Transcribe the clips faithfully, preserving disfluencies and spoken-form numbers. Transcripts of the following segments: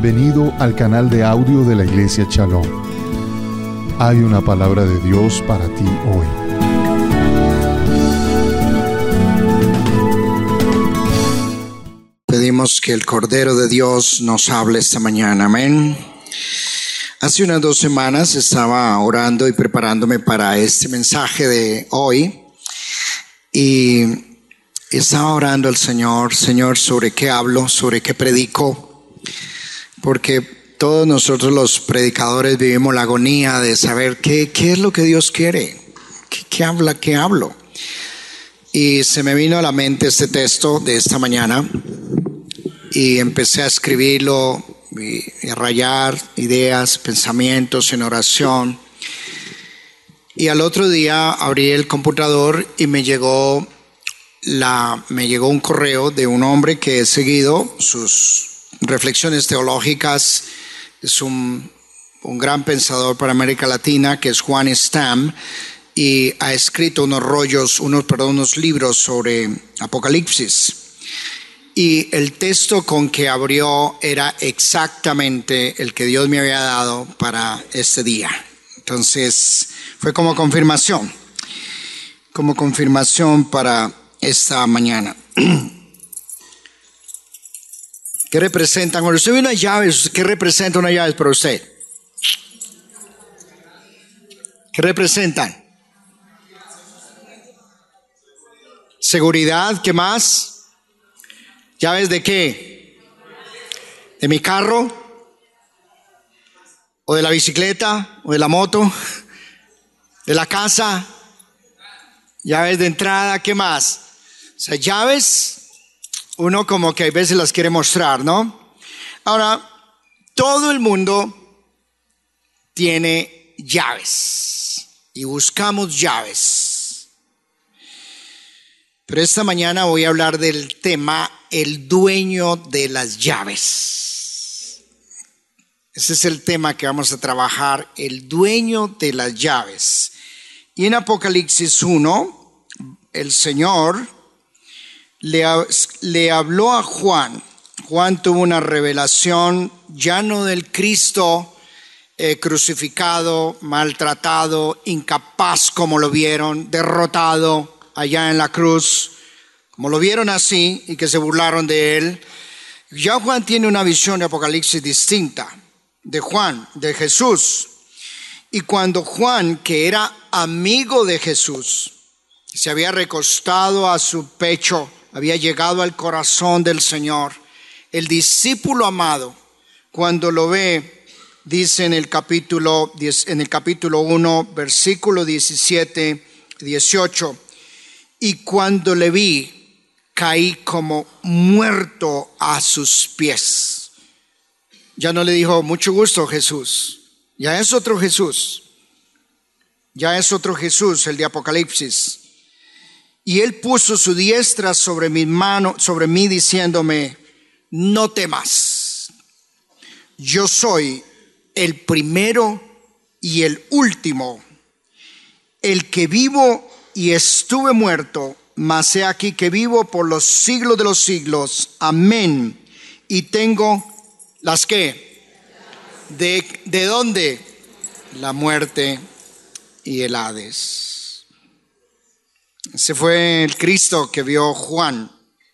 Bienvenido al canal de audio de la Iglesia Shalom. Hay una palabra de Dios para ti hoy. Pedimos que el Cordero de Dios nos hable esta mañana. Amén. Hace unas dos semanas estaba orando y preparándome para este mensaje de hoy. Y estaba orando al Señor, Señor, sobre qué hablo, sobre qué predico. Porque todos nosotros los predicadores vivimos la agonía de saber qué, qué es lo que Dios quiere, qué, qué habla, qué hablo. Y se me vino a la mente este texto de esta mañana y empecé a escribirlo y, y a rayar ideas, pensamientos en oración. Y al otro día abrí el computador y me llegó, la, me llegó un correo de un hombre que he seguido sus reflexiones teológicas. Es un, un gran pensador para América Latina, que es Juan Stam, y ha escrito unos rollos, unos, perdón, unos libros sobre Apocalipsis. Y el texto con que abrió era exactamente el que Dios me había dado para este día. Entonces fue como confirmación, como confirmación para esta mañana. ¿Qué representan? Cuando usted ve unas llaves, ¿qué representa una llave para usted? ¿Qué representan? Seguridad, ¿qué más? ¿Llaves de qué? ¿De mi carro? ¿O de la bicicleta? ¿O de la moto? ¿De la casa? ¿Llaves de entrada? ¿Qué más? O sea, llaves, uno como que a veces las quiere mostrar, ¿no? Ahora, todo el mundo tiene llaves y buscamos llaves. Pero esta mañana voy a hablar del tema el dueño de las llaves. Ese es el tema que vamos a trabajar, el dueño de las llaves. Y en Apocalipsis uno, el Señor le, le habló a Juan. Juan tuvo una revelación ya no del Cristo eh, crucificado, maltratado, incapaz como lo vieron, derrotado allá en la cruz, como lo vieron así y que se burlaron de él. Ya Juan tiene una visión de Apocalipsis distinta de Juan, de Jesús. Y cuando Juan, que era amigo de Jesús, se había recostado a su pecho, había llegado al corazón del Señor, el discípulo amado, cuando lo ve, dice en el capítulo, en el capítulo uno, versículo diecisiete, dieciocho, y cuando le vi, caí como muerto a sus pies. Ya no le dijo, mucho gusto, Jesús. Ya es otro Jesús. Ya es otro Jesús, el de Apocalipsis. Y él puso su diestra sobre mi mano, sobre mí, diciéndome, no temas. Yo soy el primero y el último, el que vivo y estuve muerto, mas he aquí que vivo por los siglos de los siglos. Amén. Y tengo las que, de, ¿de dónde? La muerte y el Hades. Ese fue el Cristo que vio Juan.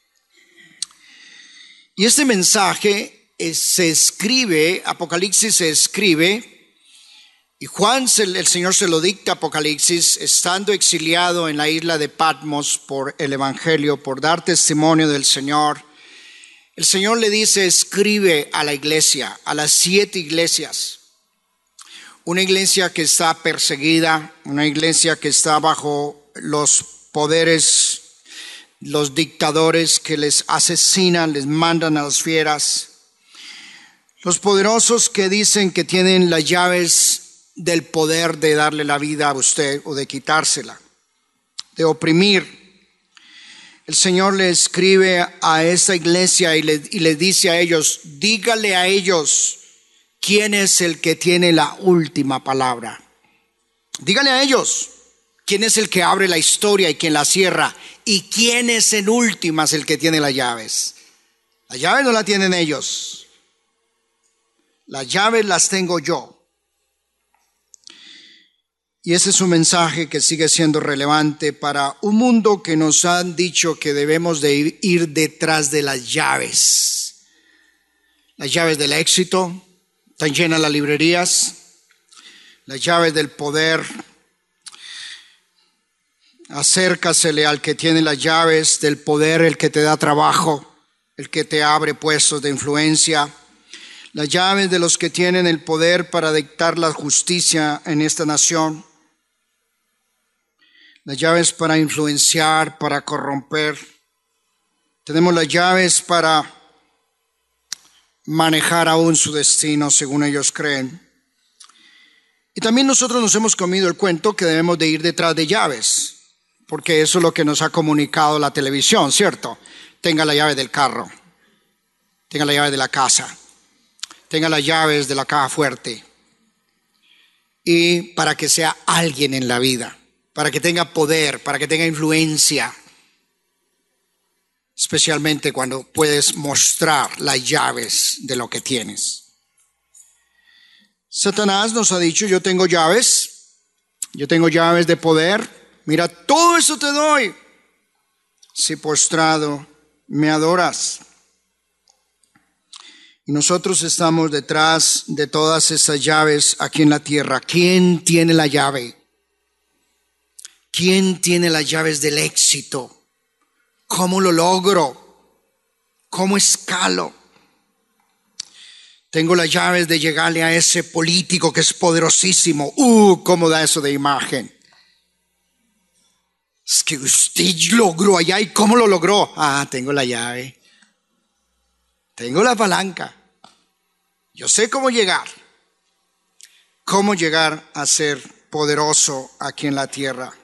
Y este mensaje es, se escribe, Apocalipsis se escribe, y Juan, se, el Señor se lo dicta a Apocalipsis, estando exiliado en la isla de Patmos por el Evangelio, por dar testimonio del Señor. El Señor le dice, escribe a la iglesia, a las siete iglesias. Una iglesia que está perseguida, una iglesia que está bajo los poderes, los dictadores que les asesinan, les mandan a las fieras. Los poderosos que dicen que tienen las llaves del poder de darle la vida a usted o de quitársela, de oprimir. El Señor le escribe a esa iglesia y le, y le dice a ellos, dígale a ellos quién es el que tiene la última palabra. Dígale a ellos quién es el que abre la historia y quién la cierra, y quién es en últimas el que tiene las llaves. Las llaves no las tienen ellos. Las llaves las tengo yo. Y ese es un mensaje que sigue siendo relevante para un mundo que nos han dicho que debemos de ir detrás de las llaves. Las llaves del éxito, están llenas las librerías. Las llaves del poder. Acércasele al que tiene las llaves del poder, el que te da trabajo, el que te abre puestos de influencia. Las llaves de los que tienen el poder para dictar la justicia en esta nación. Las llaves para influenciar, para corromper. Tenemos las llaves para manejar aún su destino según ellos creen. Y también nosotros nos hemos comido el cuento que debemos de ir detrás de llaves, porque eso es lo que nos ha comunicado la televisión, ¿cierto? Tenga la llave del carro, tenga la llave de la casa, tenga las llaves de la caja fuerte. Y para que sea alguien en la vida, para que tenga poder, para que tenga influencia, especialmente cuando puedes mostrar las llaves de lo que tienes. Satanás nos ha dicho, yo tengo llaves, yo tengo llaves de poder, mira, todo eso te doy, si postrado me adoras. Y nosotros estamos detrás de todas esas llaves aquí en la tierra. ¿Quién tiene la llave? ¿Quién tiene las llaves del éxito? ¿Cómo lo logro? ¿Cómo escalo? Tengo las llaves de llegarle a ese político que es poderosísimo. Uh, ¿cómo da eso de imagen? Es que usted logró allá. ¿Y cómo lo logró? Ah, tengo la llave. Tengo la palanca. Yo sé cómo llegar. Cómo llegar a ser poderoso aquí en la tierra.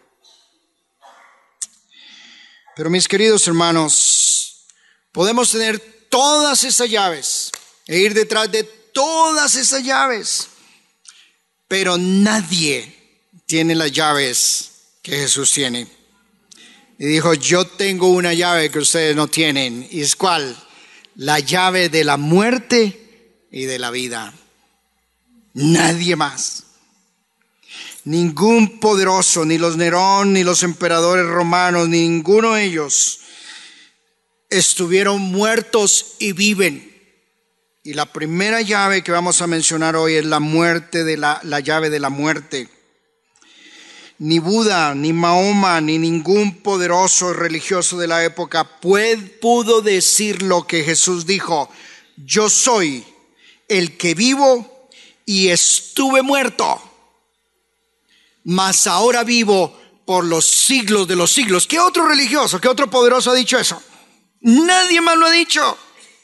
Pero mis queridos hermanos, podemos tener todas esas llaves e ir detrás de todas esas llaves, pero nadie tiene las llaves que Jesús tiene. Y dijo, yo tengo una llave que ustedes no tienen. ¿Y es cuál? La llave de la muerte y de la vida. Nadie más. Ningún poderoso, ni los Nerón, ni los emperadores romanos, ni ninguno de ellos estuvieron muertos y viven. Y la primera llave que vamos a mencionar hoy es la muerte de la, la llave de la muerte. Ni Buda, ni Mahoma, ni ningún poderoso religioso de la época pudo decir lo que Jesús dijo. Yo soy el que vivo y estuve muerto, mas ahora vivo por los siglos de los siglos. ¿Qué otro religioso, qué otro poderoso ha dicho eso? Nadie más lo ha dicho.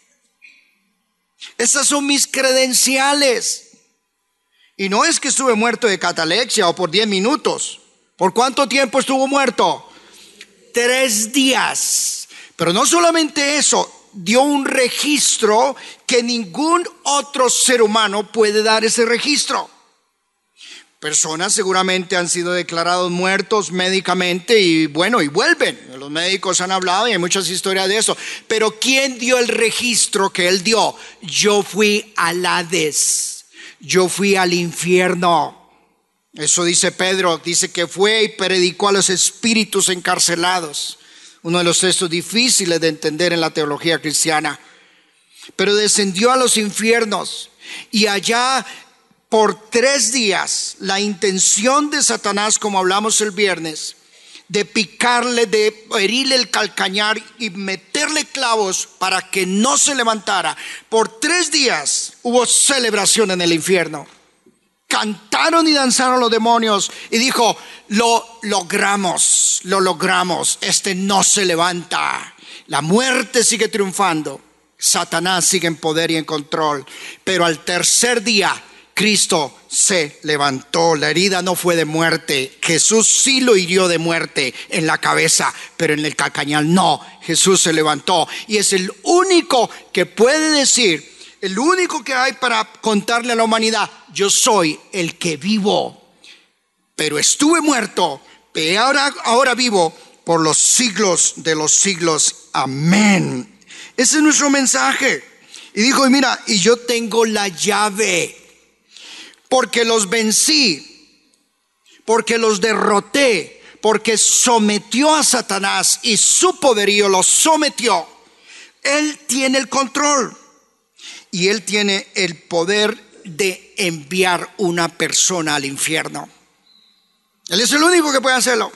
Esas son mis credenciales. Y no es que estuve muerto de catalepsia o por diez minutos. ¿Por cuánto tiempo estuvo muerto? Tres días. Pero no solamente eso, dio un registro que ningún otro ser humano puede dar ese registro. Personas seguramente han sido declarados muertos médicamente y bueno, y vuelven. Los médicos han hablado y hay muchas historias de eso. Pero ¿quién dio el registro que él dio? Yo fui al Hades. Yo fui al infierno. Eso dice Pedro, dice que fue y predicó a los espíritus encarcelados. Uno de los textos difíciles de entender en la teología cristiana. Pero descendió a los infiernos y allá por tres días la intención de Satanás, como hablamos el viernes, de picarle, de herirle el calcañar y meterle clavos para que no se levantara. Por tres días hubo celebración en el infierno. Cantaron y danzaron los demonios y dijo, lo logramos, lo logramos, este no se levanta. La muerte sigue triunfando, Satanás sigue en poder y en control, pero al tercer día Cristo se levantó. La herida no fue de muerte. Jesús sí lo hirió de muerte en la cabeza, pero en el calcañar no. Jesús se levantó y es el único que puede decir, el único que hay para contarle a la humanidad, yo soy el que vivo, pero estuve muerto, pero ahora, ahora vivo por los siglos de los siglos. Amén. Ese es nuestro mensaje. Y dijo, y mira, y yo tengo la llave, porque los vencí, porque los derroté, porque sometió a Satanás y su poderío los sometió. Él tiene el control y él tiene el poder de enviar una persona al infierno. Él es el único que puede hacerlo.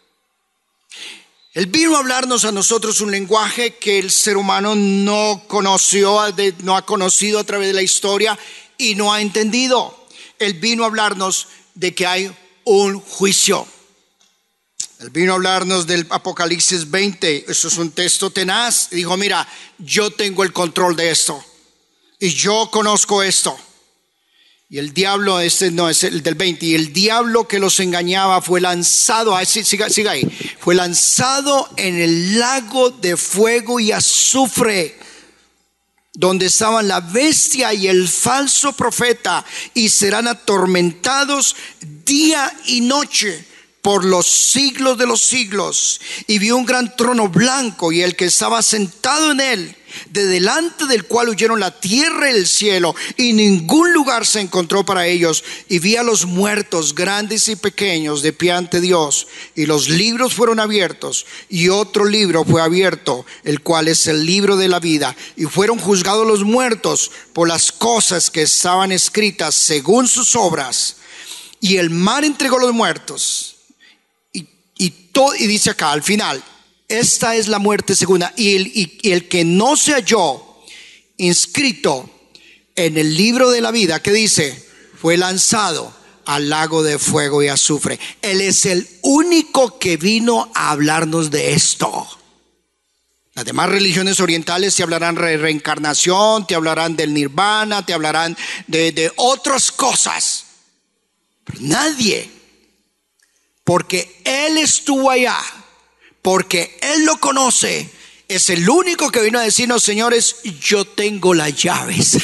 Él vino a hablarnos a nosotros un lenguaje que el ser humano no conoció, no ha conocido a través de la historia y no ha entendido. Él vino a hablarnos de que hay un juicio. Él vino a hablarnos del Apocalipsis veinte. Eso es un texto tenaz. Y dijo, mira, yo tengo el control de esto y yo conozco esto. Y el diablo, este no es el del veinte, y el diablo que los engañaba fue lanzado, siga, siga ahí, fue lanzado en el lago de fuego y azufre, donde estaban la bestia y el falso profeta, y serán atormentados día y noche por los siglos de los siglos. Y vio un gran trono blanco y el que estaba sentado en él, de delante del cual huyeron la tierra y el cielo, y ningún lugar se encontró para ellos. Y vi a los muertos, grandes y pequeños, de pie ante Dios, y los libros fueron abiertos, y otro libro fue abierto, el cual es el libro de la vida, y fueron juzgados los muertos por las cosas que estaban escritas según sus obras. Y el mar entregó los muertos, y, y, todo, y dice acá al final, esta es la muerte segunda, y el, y, y el que no se halló inscrito en el libro de la vida, que dice, fue lanzado al lago de fuego y azufre. Él es el único que vino a hablarnos de esto. Las demás religiones orientales te hablarán de reencarnación, te hablarán del nirvana, te hablarán de, de otras cosas, pero nadie, porque Él estuvo allá, porque Él lo conoce, es el único que vino a decirnos, señores, yo tengo las llaves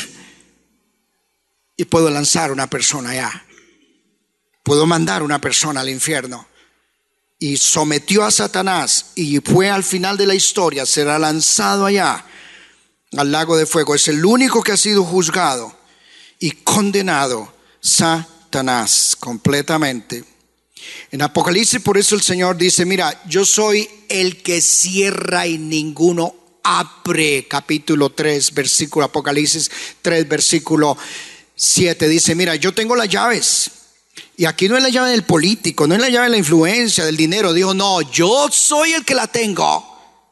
y puedo lanzar una persona allá, puedo mandar una persona al infierno. Y sometió a Satanás y fue al final de la historia, será lanzado allá al lago de fuego. Es el único que ha sido juzgado y condenado, Satanás, completamente. En Apocalipsis, por eso el Señor dice, mira, yo soy el que cierra y ninguno abre. Capítulo tres, versículo, Apocalipsis tres, versículo siete, dice, mira, yo tengo las llaves. Y aquí no es la llave del político, no es la llave de la influencia, del dinero. Dijo, no, yo soy el que la tengo.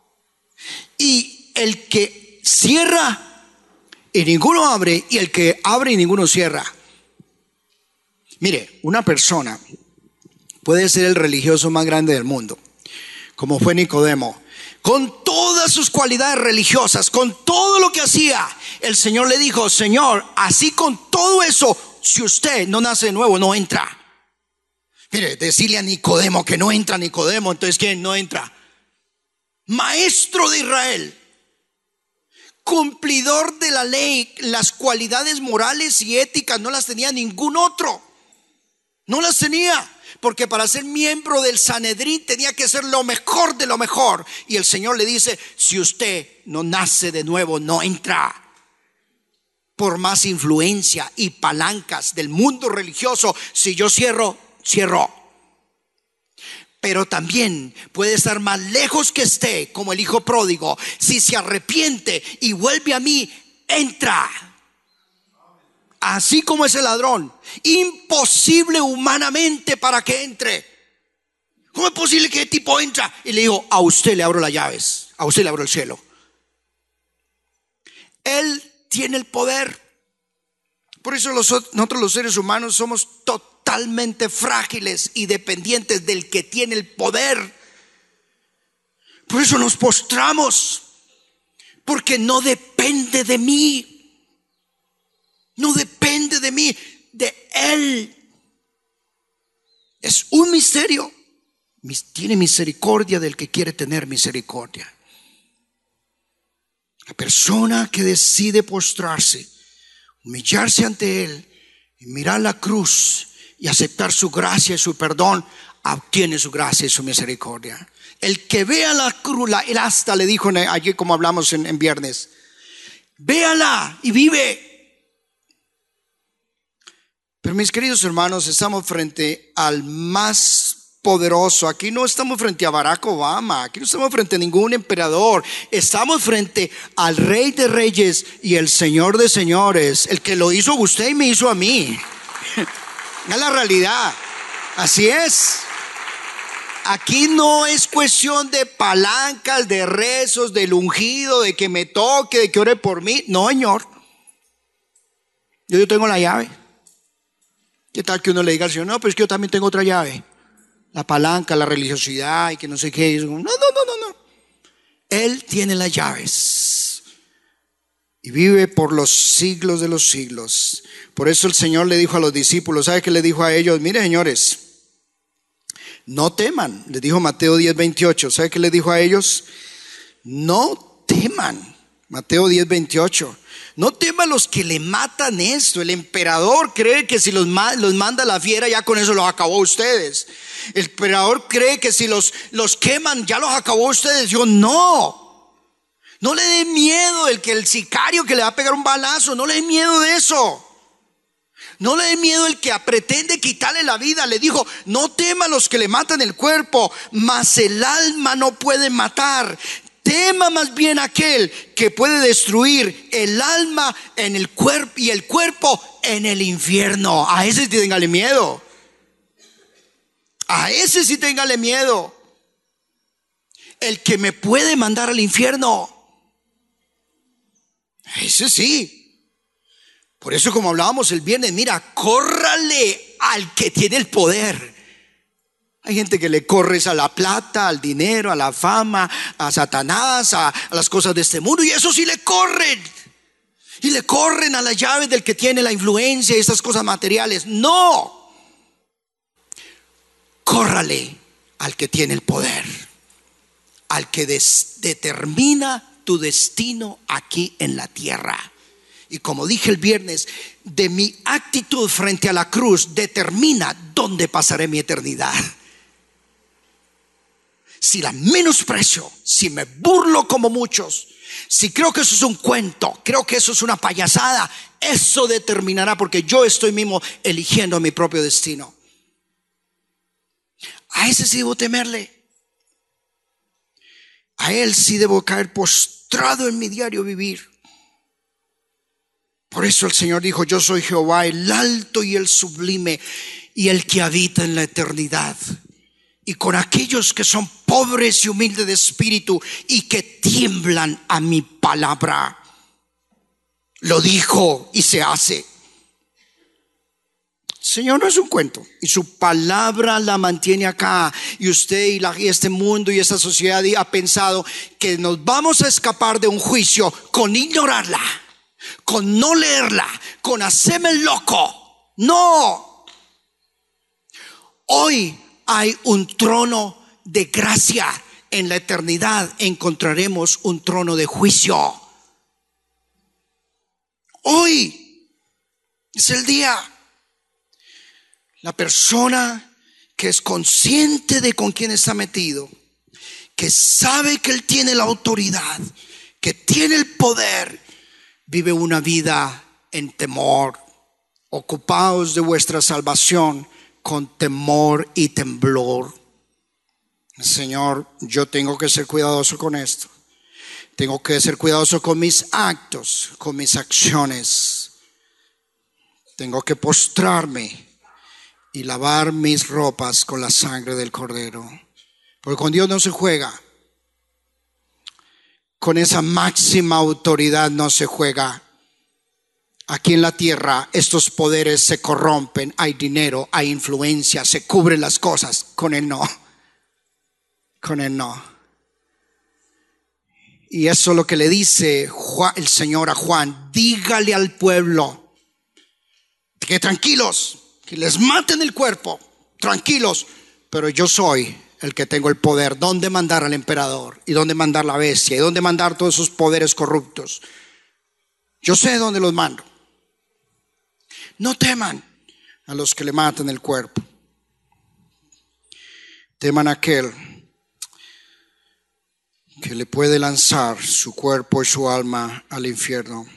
Y el que cierra y ninguno abre, y el que abre y ninguno cierra. Mire, una persona puede ser el religioso más grande del mundo, como fue Nicodemo, con todas sus cualidades religiosas, con todo lo que hacía. El Señor le dijo, Señor, así con todo eso, si usted no nace de nuevo, no entra. Mire, decirle a Nicodemo que no entra Nicodemo, entonces ¿quién no entra? Maestro de Israel, cumplidor de la ley, las cualidades morales y éticas no las tenía ningún otro. No las tenía, porque para ser miembro del Sanedrín tenía que ser lo mejor de lo mejor. Y el Señor le dice, si usted no nace de nuevo, no entra. Por más influencia y palancas del mundo religioso, si yo cierro, cierro. Pero también puede estar más lejos que esté, como el hijo pródigo. Si se arrepiente y vuelve a mí, entra. Así como ese ladrón, imposible humanamente para que entre. ¿Cómo es posible que el tipo entra? Y le dijo, a usted le abro las llaves, a usted le abro el cielo. Él tiene el poder. Por eso los, nosotros los seres humanos somos totalmente frágiles y dependientes del que tiene el poder. Por eso nos postramos, porque no depende de mí. No depende de mí, de Él. Es un misterio. Tiene misericordia del que quiere tener misericordia. La persona que decide postrarse, humillarse ante Él y mirar la cruz y aceptar su gracia y su perdón, obtiene su gracia y su misericordia. El que vea la cruz, la, él hasta le dijo allí, como hablamos en, en viernes, Véala y vive. Pero mis queridos hermanos, estamos frente al más poderoso. Aquí no estamos frente a Barack Obama, aquí no estamos frente a ningún emperador, estamos frente al Rey de Reyes y el Señor de Señores, el que lo hizo a usted y me hizo a mí. Es la realidad, así es. Aquí no es cuestión de palancas, de rezos, del ungido, de que me toque, de que ore por mí. No, Señor, yo, yo tengo la llave. ¿Qué tal que uno le diga al Señor, no, pero es que yo también tengo otra llave? La palanca, la religiosidad y que no sé qué. No, no, no, no, no. Él tiene las llaves y vive por los siglos de los siglos. Por eso el Señor le dijo a los discípulos, ¿sabe qué le dijo a ellos? Mire, señores, no teman. Les dijo Mateo diez veintiocho. ¿Sabe qué le dijo a ellos? No teman. Mateo diez veintiocho. No teman los que le matan esto. El emperador cree que si los, los manda la fiera, ya con eso los acabó ustedes. El emperador cree que si los, los queman, ya los acabó ustedes. Yo no. No le dé miedo el que el sicario que le va a pegar un balazo. No le dé miedo de eso. No le dé miedo el que pretende quitarle la vida. Le dijo, no tema los que le matan el cuerpo, mas el alma no puede matar. Tema más bien aquel que puede destruir el alma en el cuerpo y el cuerpo en el infierno. A ese sí téngale miedo. A ese sí téngale miedo. El que me puede mandar al infierno. Ese sí. Por eso, como hablábamos el viernes, mira, córrale al que tiene el poder. Hay gente que le corre a la plata, al dinero, a la fama, a Satanás, a, a las cosas de este mundo, y eso sí le corren. Y le corren a las llaves del que tiene la influencia y esas cosas materiales. No. Córrale al que tiene el poder, al que des, determina tu destino aquí en la tierra. Y como dije el viernes, de mi actitud frente a la cruz determina dónde pasaré mi eternidad. Si la menosprecio, si me burlo como muchos, si creo que eso es un cuento, creo que eso es una payasada, eso determinará, porque yo estoy mismo eligiendo mi propio destino. A ese sí debo temerle. A él sí debo caer postrado en mi diario vivir. Por eso el Señor dijo, yo soy Jehová, el alto y el sublime, y el que habita en la eternidad. Y con aquellos que son pobres y humildes de espíritu y que tiemblan a mi palabra. Lo dijo y se hace. Señor no es un cuento, y su palabra la mantiene acá. Y usted y, la, y este mundo y esta sociedad ha pensado que nos vamos a escapar de un juicio con ignorarla, con no leerla, con hacerme el loco. No. Hoy hay un trono de gracia. En la eternidad encontraremos un trono de juicio. Hoy es el día. La persona que es consciente de con quién está metido, que sabe que él tiene la autoridad, que tiene el poder, vive una vida en temor. Ocupaos de vuestra salvación con temor y temblor. Señor, yo tengo que ser cuidadoso con esto. Tengo que ser cuidadoso con mis actos, con mis acciones. Tengo que postrarme y lavar mis ropas con la sangre del Cordero. Porque con Dios no se juega. Con esa máxima autoridad no se juega. Aquí en la tierra estos poderes se corrompen, hay dinero, hay influencia, se cubren las cosas. Con Él no. Con Él no. Y eso es lo que le dice Juan, el Señor a Juan. Dígale al pueblo que tranquilos, que les maten el cuerpo, tranquilos, pero yo soy el que tengo el poder. ¿Dónde mandar al emperador? ¿Y dónde mandar la bestia? ¿Y dónde mandar todos esos poderes corruptos? Yo sé dónde los mando. No teman a los que le matan el cuerpo. Teman a aquel que le puede lanzar su cuerpo y su alma al infierno.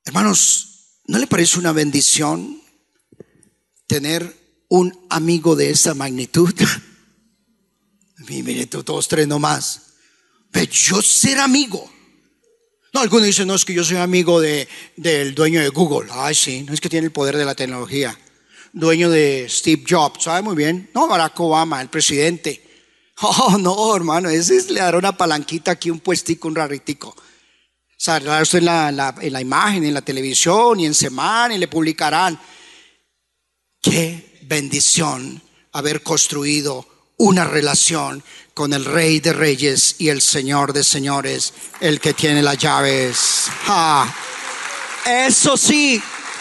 Hermanos, ¿no le parece una bendición tener un amigo de esa magnitud? Mire, todos tres nomás. Pero yo ser amigo. No, algunos dicen, no, es que yo soy amigo de, del dueño de Google. Ay, sí, no es que tiene el poder de la tecnología. Dueño de Steve Jobs, ¿sabe? Muy bien. No, Barack Obama, el presidente. Oh, no, hermano, ese es, le dará una palanquita aquí, un puestico, un raritico. Saldrá usted en la, la, en la imagen, en la televisión y en semana y le publicarán. Qué bendición haber construido una relación con el Rey de Reyes y el Señor de Señores, el que tiene las llaves. Ah, eso sí,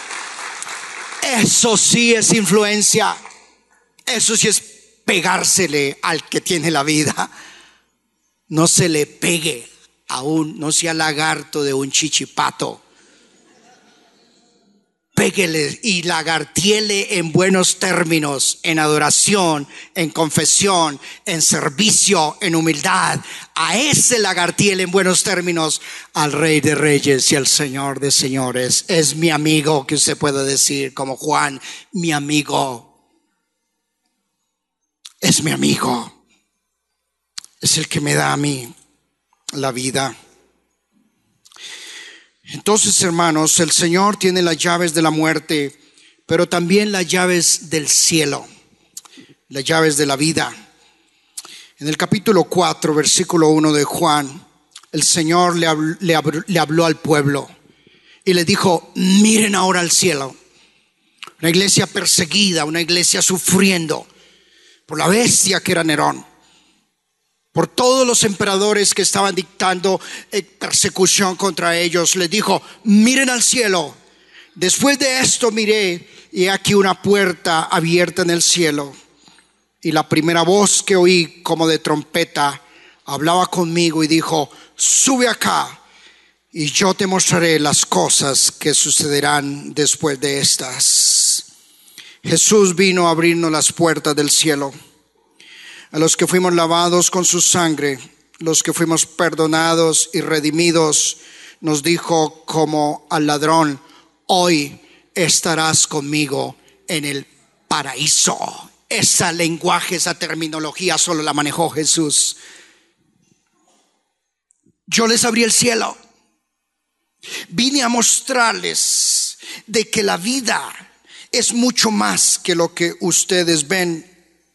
eso sí es influencia. Eso sí es pegársele al que tiene la vida. No se le pegue a un, no sea lagarto de un chichipato. Péguele y lagartiele en buenos términos, en adoración, en confesión, en servicio, en humildad. A ese lagartiele en buenos términos, al Rey de Reyes y al Señor de Señores. Es mi amigo, que usted puede decir como Juan, mi amigo. Es mi amigo. Es el que me da a mí la vida. Entonces, hermanos, el Señor tiene las llaves de la muerte, pero también las llaves del cielo, las llaves de la vida. En el capítulo cuatro, versículo uno de Juan, el Señor le habló, le habló, le habló al pueblo y le dijo, miren ahora al cielo. Una iglesia perseguida, una iglesia sufriendo por la bestia que era Nerón, por todos los emperadores que estaban dictando persecución contra ellos. Les dijo, miren al cielo. Después de esto miré, y aquí una puerta abierta en el cielo. Y la primera voz que oí como de trompeta hablaba conmigo y dijo, sube acá y yo te mostraré las cosas que sucederán después de estas. Jesús vino a abrirnos las puertas del cielo. A los que fuimos lavados con su sangre, los que fuimos perdonados y redimidos, nos dijo como al ladrón, hoy estarás conmigo en el paraíso. Ese lenguaje, esa terminología solo la manejó Jesús. Yo les abrí el cielo. Vine a mostrarles de que la vida es mucho más que lo que ustedes ven.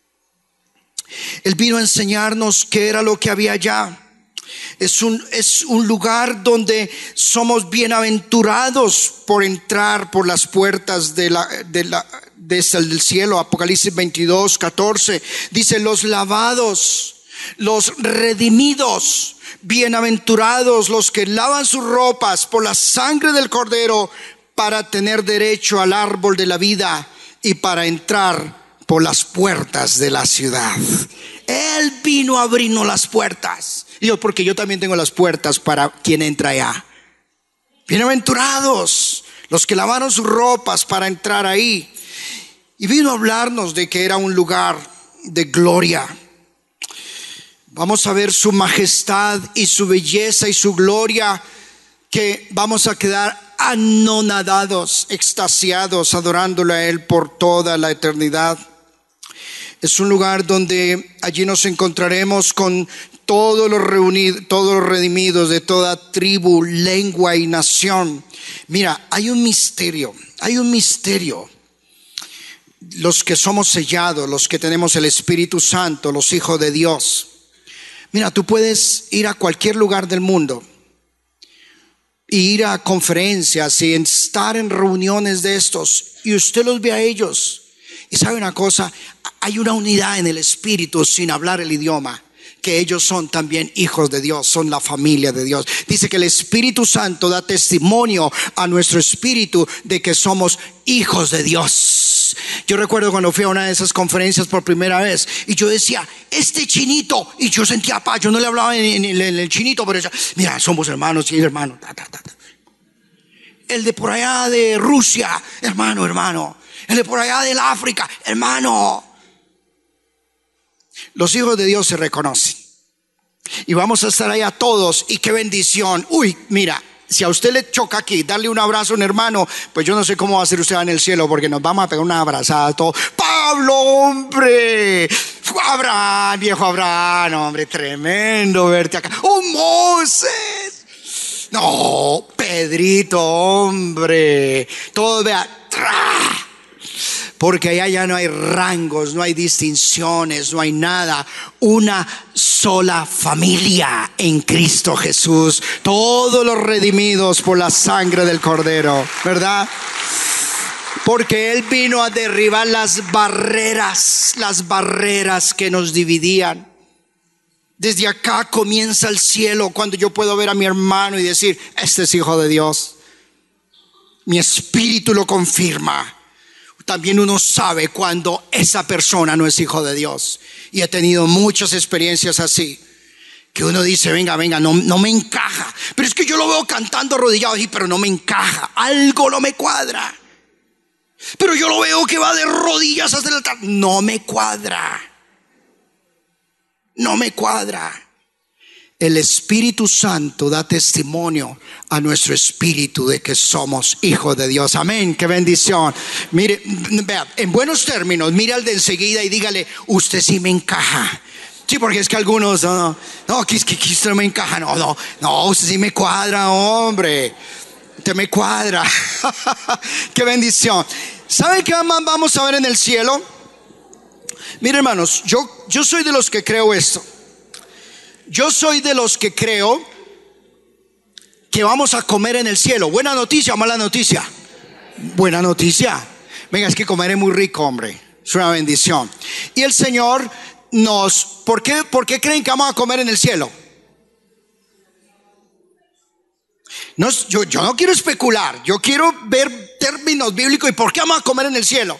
Él vino a enseñarnos qué era lo que había allá. Es un, es un lugar donde somos bienaventurados por entrar por las puertas de la, de la, desde el cielo. Apocalipsis veintidós, catorce dice, los lavados, los redimidos, bienaventurados los que lavan sus ropas por la sangre del Cordero para tener derecho al árbol de la vida y para entrar por las puertas de la ciudad. Él vino a abrirnos las puertas. Y yo, porque yo también tengo las puertas para quien entra allá. Bienaventurados los que lavaron sus ropas para entrar ahí. Y vino a hablarnos de que era un lugar de gloria. Vamos a ver su majestad y su belleza y su gloria, que vamos a quedar anonadados, extasiados, adorándole a Él por toda la eternidad. Es un lugar donde allí nos encontraremos con todos los reunidos, todos los redimidos de toda tribu, lengua y nación. Mira, hay un misterio, hay un misterio. Los que somos sellados, los que tenemos el Espíritu Santo, los hijos de Dios. Mira, tú puedes ir a cualquier lugar del mundo e ir a conferencias y estar en reuniones de estos, y usted los ve a ellos. Y sabe una cosa, hay una unidad en el espíritu sin hablar el idioma, que ellos son también hijos de Dios, son la familia de Dios. Dice que el Espíritu Santo da testimonio a nuestro espíritu de que somos hijos de Dios. Yo recuerdo cuando fui a una de esas conferencias por primera vez y yo decía, este chinito, y yo sentía paz, yo no le hablaba en, en, en el chinito, pero decía, mira, somos hermanos y hermanos. El de por allá de Rusia, hermano, hermano. El de por allá del África, hermano. Los hijos de Dios se reconocen. Y vamos a estar allá todos. Y qué bendición. Uy, mira, si a usted le choca aquí darle un abrazo a un hermano, pues yo no sé cómo va a ser usted en el cielo, porque nos vamos a pegar una abrazada a todos. Pablo, hombre, Abraham, viejo Abraham, hombre, tremendo verte acá. ¡Oh, Moses! No, Pedrito, hombre, todo vea, ¡tra! Porque allá ya no hay rangos, no hay distinciones, no hay nada. Una sola familia en Cristo Jesús. Todos los redimidos por la sangre del Cordero, ¿verdad? Porque Él vino a derribar las barreras, las barreras que nos dividían. Desde acá comienza el cielo, cuando yo puedo ver a mi hermano y decir, este es hijo de Dios. Mi espíritu lo confirma. También uno sabe cuando esa persona no es hijo de Dios. Y he tenido muchas experiencias así, que uno dice, venga, venga, no, no me encaja. Pero es que yo lo veo cantando arrodillado, sí, pero no me encaja, algo no me cuadra. Pero yo lo veo que va de rodillas hasta el altar, no me cuadra. No me cuadra. El Espíritu Santo da testimonio a nuestro espíritu de que somos hijos de Dios. Amén, qué bendición. Mire, vea, en buenos términos, mire al de enseguida y dígale, usted sí me encaja. Sí, porque es que algunos, no, no, no, que, que, que usted no me encaja. No, no, no, usted sí me cuadra, hombre. Usted me cuadra. Qué bendición. ¿Saben qué más vamos a ver en el cielo? Mire, hermanos, yo, yo soy de los que creo esto. Yo soy de los que creo que vamos a comer en el cielo. ¿Buena noticia o mala noticia? Buena noticia. Venga, es que comer es muy rico, hombre. Es una bendición. Y el Señor nos... ¿Por qué, por qué creen que vamos a comer en el cielo? No, yo, yo no quiero especular. Yo quiero ver términos bíblicos. ¿Y por qué vamos a comer en el cielo?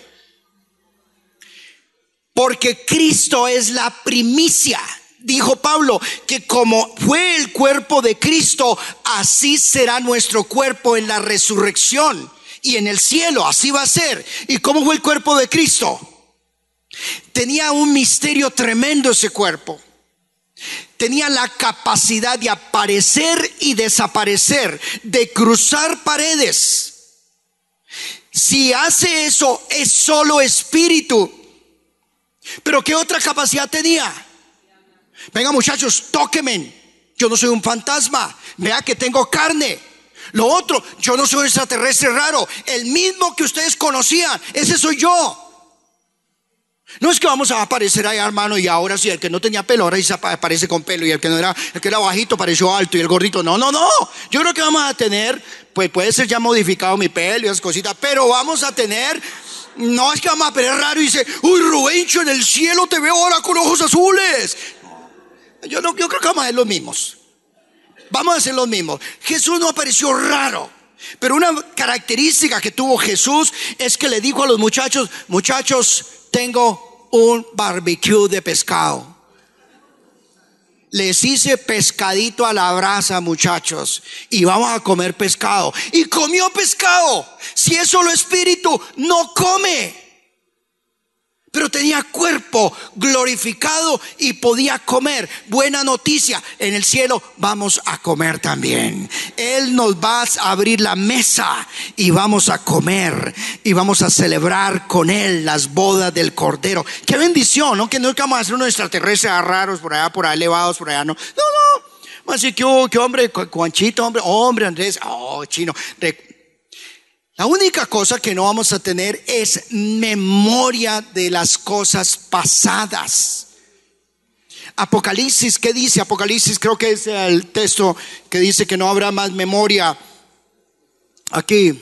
Porque Cristo es la primicia. Dijo Pablo que como fue el cuerpo de Cristo, así será nuestro cuerpo en la resurrección y en el cielo, así va a ser. ¿Y cómo fue el cuerpo de Cristo? Tenía un misterio tremendo ese cuerpo. Tenía la capacidad de aparecer y desaparecer, de cruzar paredes. Si hace eso, es solo espíritu. Pero ¿qué otra capacidad tenía? Venga, muchachos, tóquenme. Yo no soy un fantasma. Vea que tengo carne. Lo otro, yo no soy un extraterrestre raro. El mismo que ustedes conocían, ese soy yo. No es que vamos a aparecer ahí, hermano, y ahora sí, el que no tenía pelo, ahora sí aparece con pelo, y el que no era, el que era bajito pareció alto, y el gordito, no, no, no. Yo creo que vamos a tener, pues puede ser ya modificado mi pelo y esas cositas, pero vamos a tener, no es que vamos a ver raro y dice, uy, Rubencho, en el cielo te veo ahora con ojos azules. Yo, no, yo creo que vamos a ser los mismos. Vamos a ser los mismos. Jesús no apareció raro, pero una característica que tuvo Jesús es que le dijo a los muchachos, muchachos, tengo un barbecue de pescado. Les hice pescadito a la brasa, muchachos, y vamos a comer pescado. Y comió pescado. Si es solo espíritu, no come. Pero tenía cuerpo glorificado y podía comer. Buena noticia, en el cielo vamos a comer también. Él nos va a abrir la mesa y vamos a comer y vamos a celebrar con Él las bodas del Cordero. Qué bendición, ¿no? Que no es que vamos a hacer unos extraterrestres raros por allá, por allá elevados, por allá, no. No, no. Así que, oh, qué hombre, Juanchito, hombre, hombre, Andrés, oh, chino. La única cosa que no vamos a tener es memoria de las cosas pasadas. Apocalipsis, ¿qué dice? Apocalipsis creo que es el texto que dice que no habrá más memoria. Aquí,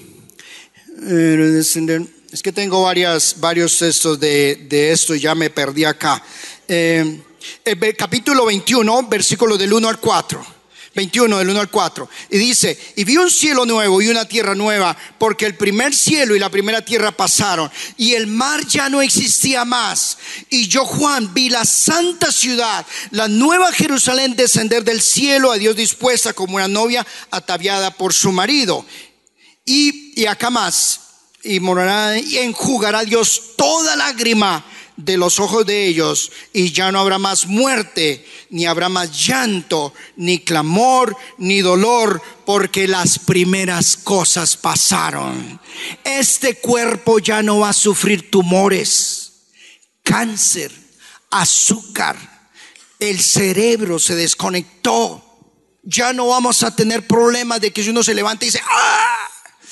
es que tengo varias, varios textos de, de esto y ya me perdí acá. Eh, el capítulo veintiuno, versículo del uno al cuatro. veintiuno del uno al cuatro, y dice: y vi un cielo nuevo y una tierra nueva, porque el primer cielo y la primera tierra pasaron y el mar ya no existía más. Y yo, Juan, vi la santa ciudad, la nueva Jerusalén, descender del cielo, a Dios dispuesta como una novia ataviada por su marido. Y, y acá más, y morará y enjugará Dios toda lágrima de los ojos de ellos, y ya no habrá más muerte, ni habrá más llanto, ni clamor, ni dolor, porque las primeras cosas pasaron. Este cuerpo ya no va a sufrir tumores, cáncer, azúcar. El cerebro se desconectó. Ya no vamos a tener problemas de que si uno se levanta y dice ¡ah!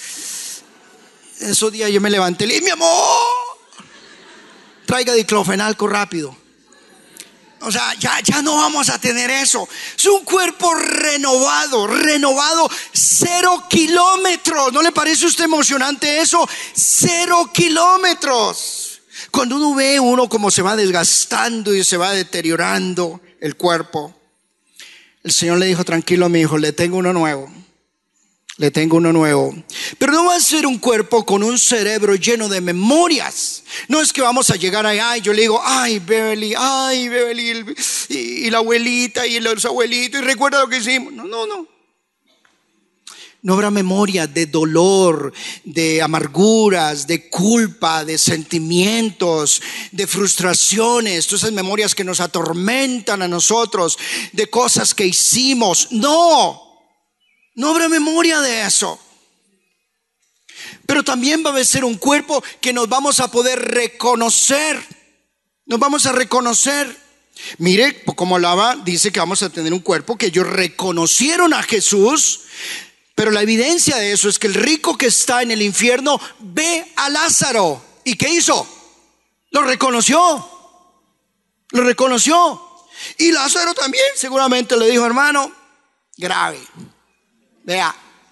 Esos días yo me levanté y le dije: mi amor, traiga diclofenaco rápido. O sea, ya, ya no vamos a tener eso. Es un cuerpo renovado, renovado, cero kilómetros. ¿No le parece a usted emocionante eso? Cero kilómetros. Cuando uno ve uno como se va desgastando y se va deteriorando el cuerpo, el Señor le dijo: tranquilo, mi hijo, le tengo uno nuevo. Le tengo uno nuevo. Pero no va a ser un cuerpo con un cerebro lleno de memorias. No es que vamos a llegar allá y yo le digo: ay, Beverly, ay, Beverly, y, y la abuelita y los abuelitos, y recuerda lo que hicimos. No, no, no. No habrá memoria de dolor, de amarguras, de culpa, de sentimientos, de frustraciones, todas esas memorias que nos atormentan a nosotros, de cosas que hicimos. No. No habrá memoria de eso. Pero también va a ser un cuerpo que nos vamos a poder reconocer. Nos vamos a reconocer. Mire, como hablaba, dice que vamos a tener un cuerpo que ellos reconocieron a Jesús. Pero la evidencia de eso es que el rico que está en el infierno ve a Lázaro. ¿Y qué hizo? Lo reconoció. Lo reconoció. Y Lázaro también seguramente le dijo: hermano, grave. Vea,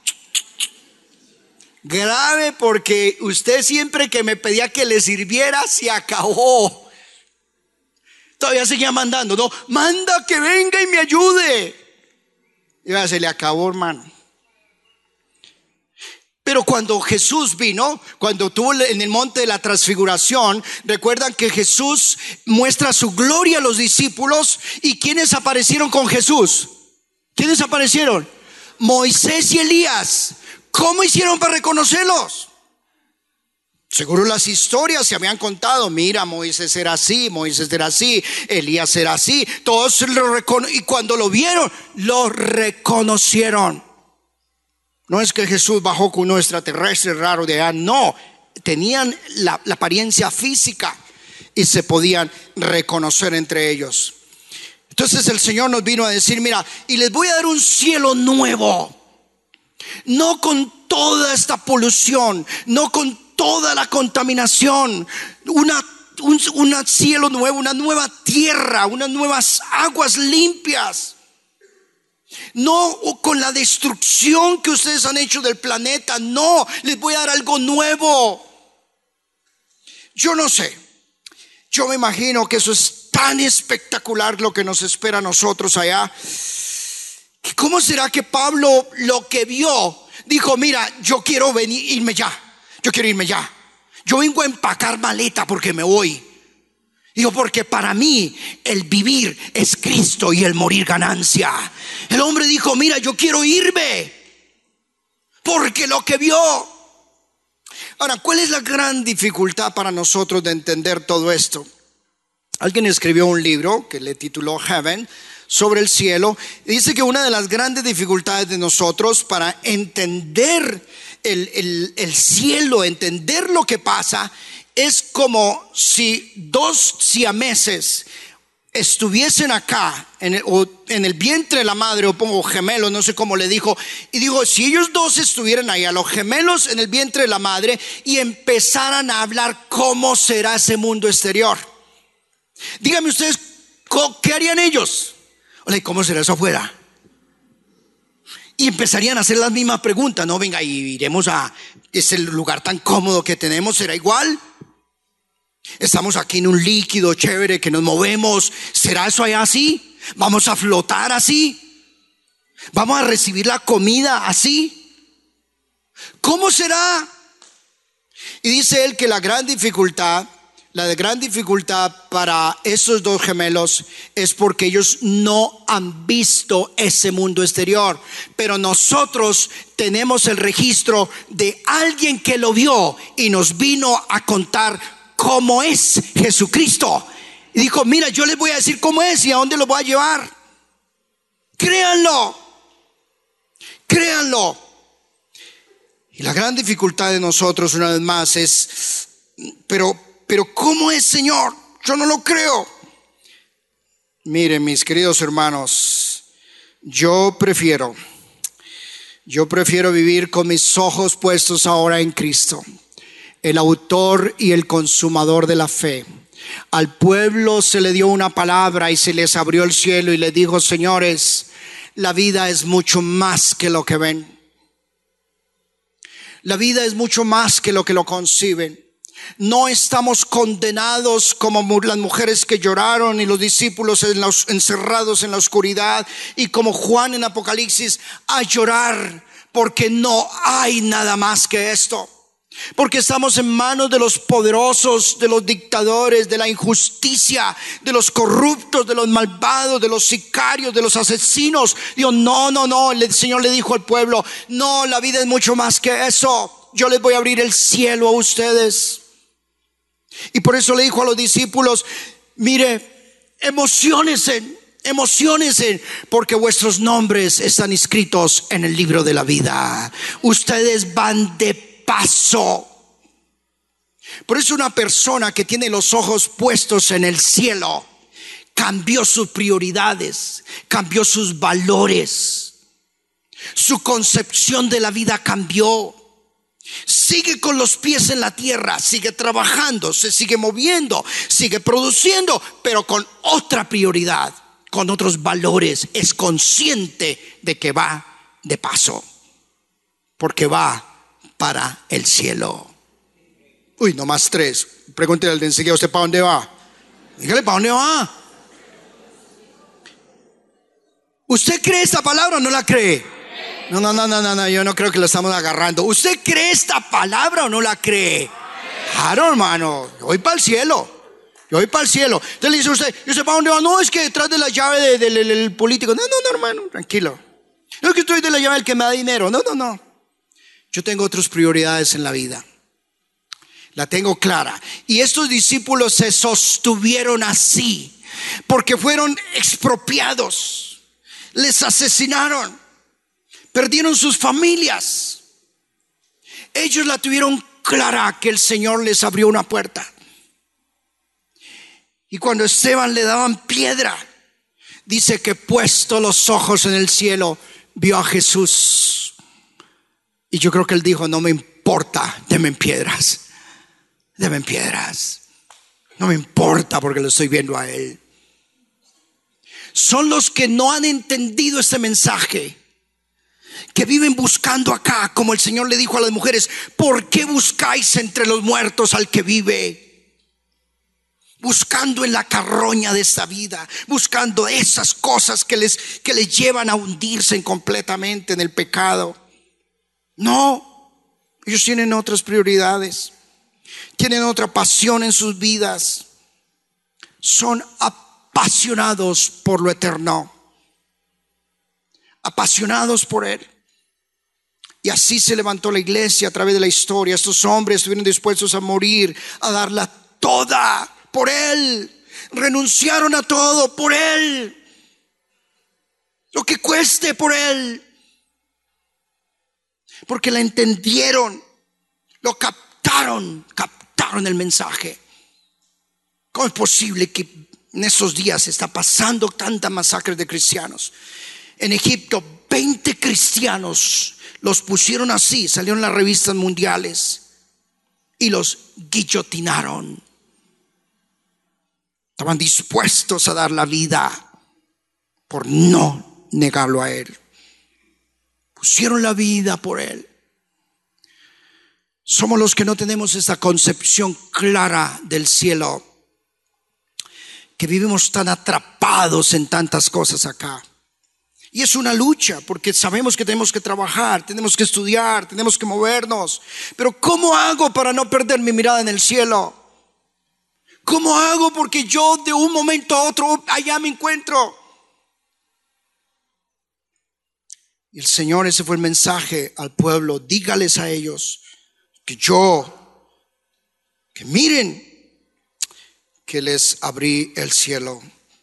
grave, porque usted siempre que me pedía que le sirviera se acabó. Todavía seguía mandando, no, manda que venga y me ayude. Y ya se le acabó, hermano. Pero cuando Jesús vino, cuando estuvo en el monte de la transfiguración, recuerdan que Jesús muestra su gloria a los discípulos. ¿Y quiénes aparecieron con Jesús? ¿Quiénes aparecieron? Moisés y Elías. ¿Cómo hicieron para reconocerlos? Seguro las historias se habían contado. Mira, Moisés era así, Moisés era así, Elías era así. Todos lo reconocieron, y cuando lo vieron, lo reconocieron. No es que Jesús bajó con un extraterrestre raro de allá, no. Tenían la, la apariencia física y se podían reconocer entre ellos. Entonces el Señor nos vino a decir: mira, y les voy a dar un cielo nuevo, no con toda esta polución, no con toda la contaminación, una, un, un cielo nuevo, una nueva tierra, unas nuevas aguas limpias, no con la destrucción que ustedes han hecho del planeta. No, les voy a dar algo nuevo. Yo no sé, yo me imagino que eso es tan espectacular lo que nos espera a nosotros allá. ¿Cómo será que Pablo, lo que vio, dijo: mira, yo quiero venir, irme ya, yo quiero irme ya, yo vengo a empacar maleta porque me voy? Digo, porque para mí el vivir es Cristo y el morir ganancia. El hombre dijo: mira, yo quiero irme, porque lo que vio. Ahora, ¿cuál es la gran dificultad para nosotros de entender todo esto? Alguien escribió un libro que le tituló Heaven, sobre el cielo. Dice que una de las grandes dificultades de nosotros para entender el, el, el cielo, entender lo que pasa, es como si dos siameses estuviesen acá en el, o en el vientre de la madre, o pongo gemelos, no sé cómo le dijo, y digo, si ellos dos estuvieran allá, los gemelos en el vientre de la madre, y empezaran a hablar cómo será ese mundo exterior. Díganme ustedes, ¿qué harían ellos? Hola, ¿y cómo será eso afuera? Y empezarían a hacer las mismas preguntas. No, venga, y iremos a ese lugar tan cómodo que tenemos, ¿será igual? Estamos aquí en un líquido chévere que nos movemos, ¿será eso allá así? ¿Vamos a flotar así? ¿Vamos a recibir la comida así? ¿Cómo será? Y dice él que la gran dificultad La de gran dificultad para esos dos gemelos es porque ellos no han visto ese mundo exterior. Pero nosotros tenemos el registro de alguien que lo vio y nos vino a contar cómo es Jesucristo. Y dijo, mira, yo les voy a decir cómo es y a dónde los voy a llevar. Créanlo, créanlo. Y la gran dificultad de nosotros, una vez más, es, pero, pero ¿cómo es, Señor? Yo no lo creo. Miren, mis queridos hermanos, yo prefiero, yo prefiero vivir con mis ojos puestos ahora en Cristo, el autor y el consumador de la fe. Al pueblo se le dio una palabra y se les abrió el cielo y les dijo, señores, la vida es mucho más que lo que ven. La vida es mucho más que lo que lo conciben. No estamos condenados como las mujeres que lloraron y los discípulos en los, encerrados en la oscuridad, y como Juan en Apocalipsis a llorar, porque no hay nada más que esto. Porque estamos en manos de los poderosos, de los dictadores, de la injusticia, de los corruptos, de los malvados, de los sicarios, de los asesinos. Dios, no, no, no. El Señor le dijo al pueblo, no, la vida es mucho más que eso. Yo les voy a abrir el cielo a ustedes. Y por eso le dijo a los discípulos, mire, emociónense, emociónense, porque vuestros nombres están inscritos en el libro de la vida. Ustedes van de paso. Por eso una persona que tiene los ojos puestos en el cielo cambió sus prioridades, cambió sus valores, su concepción de la vida cambió. Sigue con los pies en la tierra, sigue trabajando, se sigue moviendo, sigue produciendo, pero con otra prioridad, con otros valores. Es consciente de que va de paso, porque va para el cielo. Uy, no más tres. Pregúntele al de enseguida, ¿usted para dónde va? Dígale, ¿para dónde va? ¿Usted cree esta palabra o no la cree? No, no, no, no, no, no, yo no creo que la estamos agarrando. ¿Usted cree esta palabra o no la cree? Claro, hermano, yo voy para el cielo. Yo voy para el cielo. Entonces le dice usted, ¿y usted para dónde va? No, es que detrás de la llave de, de, de, del político. No, no, no, hermano, tranquilo. No es que estoy de la llave del que me da dinero. No, no, no. Yo tengo otras prioridades en la vida. La tengo clara. Y estos discípulos se sostuvieron así porque fueron expropiados, les asesinaron, perdieron sus familias. Ellos la tuvieron clara, que el Señor les abrió una puerta. Y cuando a Esteban le daban piedra, dice que puesto los ojos en el cielo, vio a Jesús. Y yo creo que él dijo, no me importa, denme piedras, denme piedras. No me importa porque lo estoy viendo a él. Son los que no han entendido este mensaje, que viven buscando acá, como el Señor le dijo a las mujeres, ¿por qué buscáis entre los muertos al que vive? Buscando en la carroña de esta vida, buscando esas cosas que les, que les llevan a hundirse completamente en el pecado. No, ellos tienen otras prioridades, tienen otra pasión en sus vidas, son apasionados por lo eterno, apasionados por Él. Y así se levantó la iglesia a través de la historia. Estos hombres estuvieron dispuestos a morir, a darla toda por Él, renunciaron a todo por Él, lo que cueste por Él. Porque la entendieron, lo captaron, captaron el mensaje. ¿Cómo es posible que en estos días está pasando tanta masacre de cristianos? En Egipto, veinte cristianos los pusieron así, salieron en las revistas mundiales y los guillotinaron. Estaban dispuestos a dar la vida por no negarlo a Él. Pusieron la vida por Él. Somos los que no tenemos esta concepción clara del cielo, que vivimos tan atrapados en tantas cosas acá. Y es una lucha, porque sabemos que tenemos que trabajar, tenemos que estudiar, tenemos que movernos. Pero ¿cómo hago para no perder mi mirada en el cielo? ¿Cómo hago? Porque yo de un momento a otro allá me encuentro. Y el Señor, ese fue el mensaje al pueblo. Dígales a ellos que yo, que miren, que les abrí el cielo.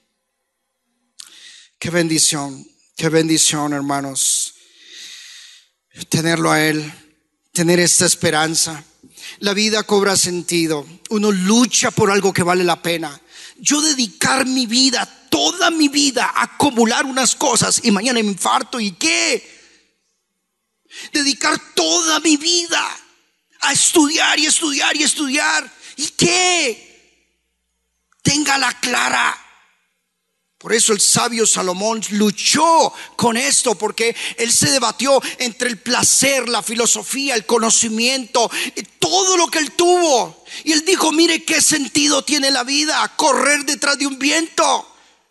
Qué bendición, qué bendición, hermanos, tenerlo a Él, tener esta esperanza. La vida cobra sentido. Uno lucha por algo que vale la pena. Yo dedicar mi vida, toda mi vida, a acumular unas cosas y mañana me infarto, ¿y qué? Dedicar toda mi vida a estudiar y estudiar y estudiar, ¿y qué? Téngala clara. Por eso el sabio Salomón luchó con esto, porque él se debatió entre el placer, la filosofía, el conocimiento, todo lo que él tuvo. Y él dijo: mire qué sentido tiene la vida, correr detrás de un viento.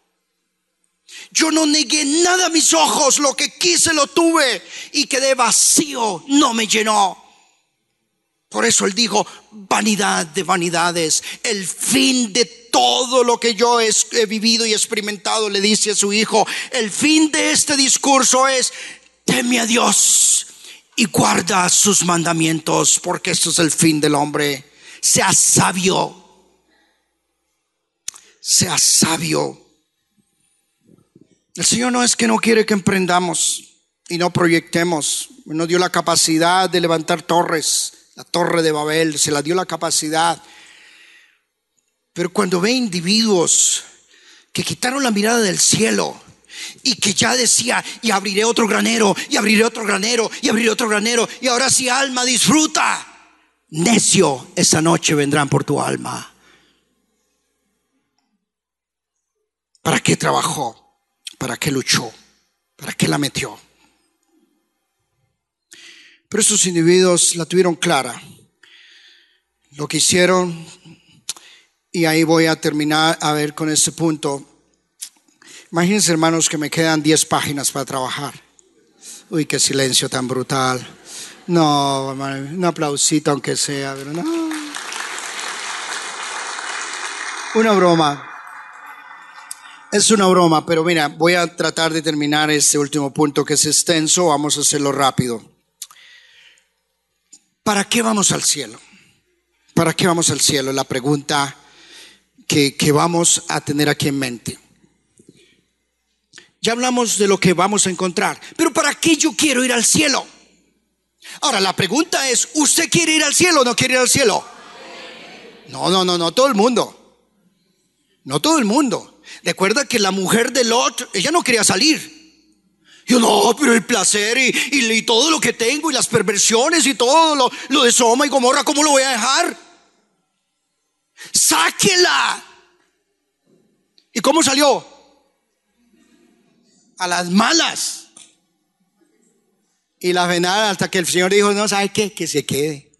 Yo no negué nada a mis ojos, lo que quise lo tuve, y quedé vacío, no me llenó. Por eso él dijo: vanidad de vanidades, el fin de todo lo que yo he, he vivido y experimentado, le dice a su hijo, el fin de este discurso es: teme a Dios y guarda sus mandamientos, porque esto es el fin del hombre. Sea sabio, sea sabio. El Señor no es que no quiere que emprendamos y no proyectemos. Nos dio la capacidad de levantar torres. La torre de Babel se la dio la capacidad. Pero cuando ve individuos que quitaron la mirada del cielo y que ya decía: y abriré otro granero, y abriré otro granero, y abriré otro granero, y ahora sí, alma, disfruta. Necio, esa noche vendrán por tu alma. ¿Para qué trabajó? ¿Para qué luchó? ¿Para qué la metió? Pero estos individuos la tuvieron clara, lo que hicieron. Y ahí voy a terminar a ver con este punto. Imagínense, hermanos, que me quedan diez páginas para trabajar. Uy, qué silencio tan brutal. No, hermano, un aplausito aunque sea, pero no. Una broma. Es una broma, pero mira, voy a tratar de terminar este último punto que es extenso. Vamos a hacerlo rápido. ¿Para qué vamos al cielo? ¿Para qué vamos al cielo? La pregunta que, que vamos a tener aquí en mente. Ya hablamos de lo que vamos a encontrar, pero ¿para qué yo quiero ir al cielo? Ahora la pregunta es: ¿usted quiere ir al cielo o no quiere ir al cielo? No, no, no, no todo el mundo. No todo el mundo. Recuerda que la mujer de Lot, ella no quería salir. Yo no, pero el placer y, y, y todo lo que tengo y las perversiones y todo lo, lo de Sodoma y Gomorra, ¿cómo lo voy a dejar? Sáquela. ¿Y cómo salió? A las malas. Y la venada, hasta que el Señor dijo: no, ¿sabe qué? Que se quede.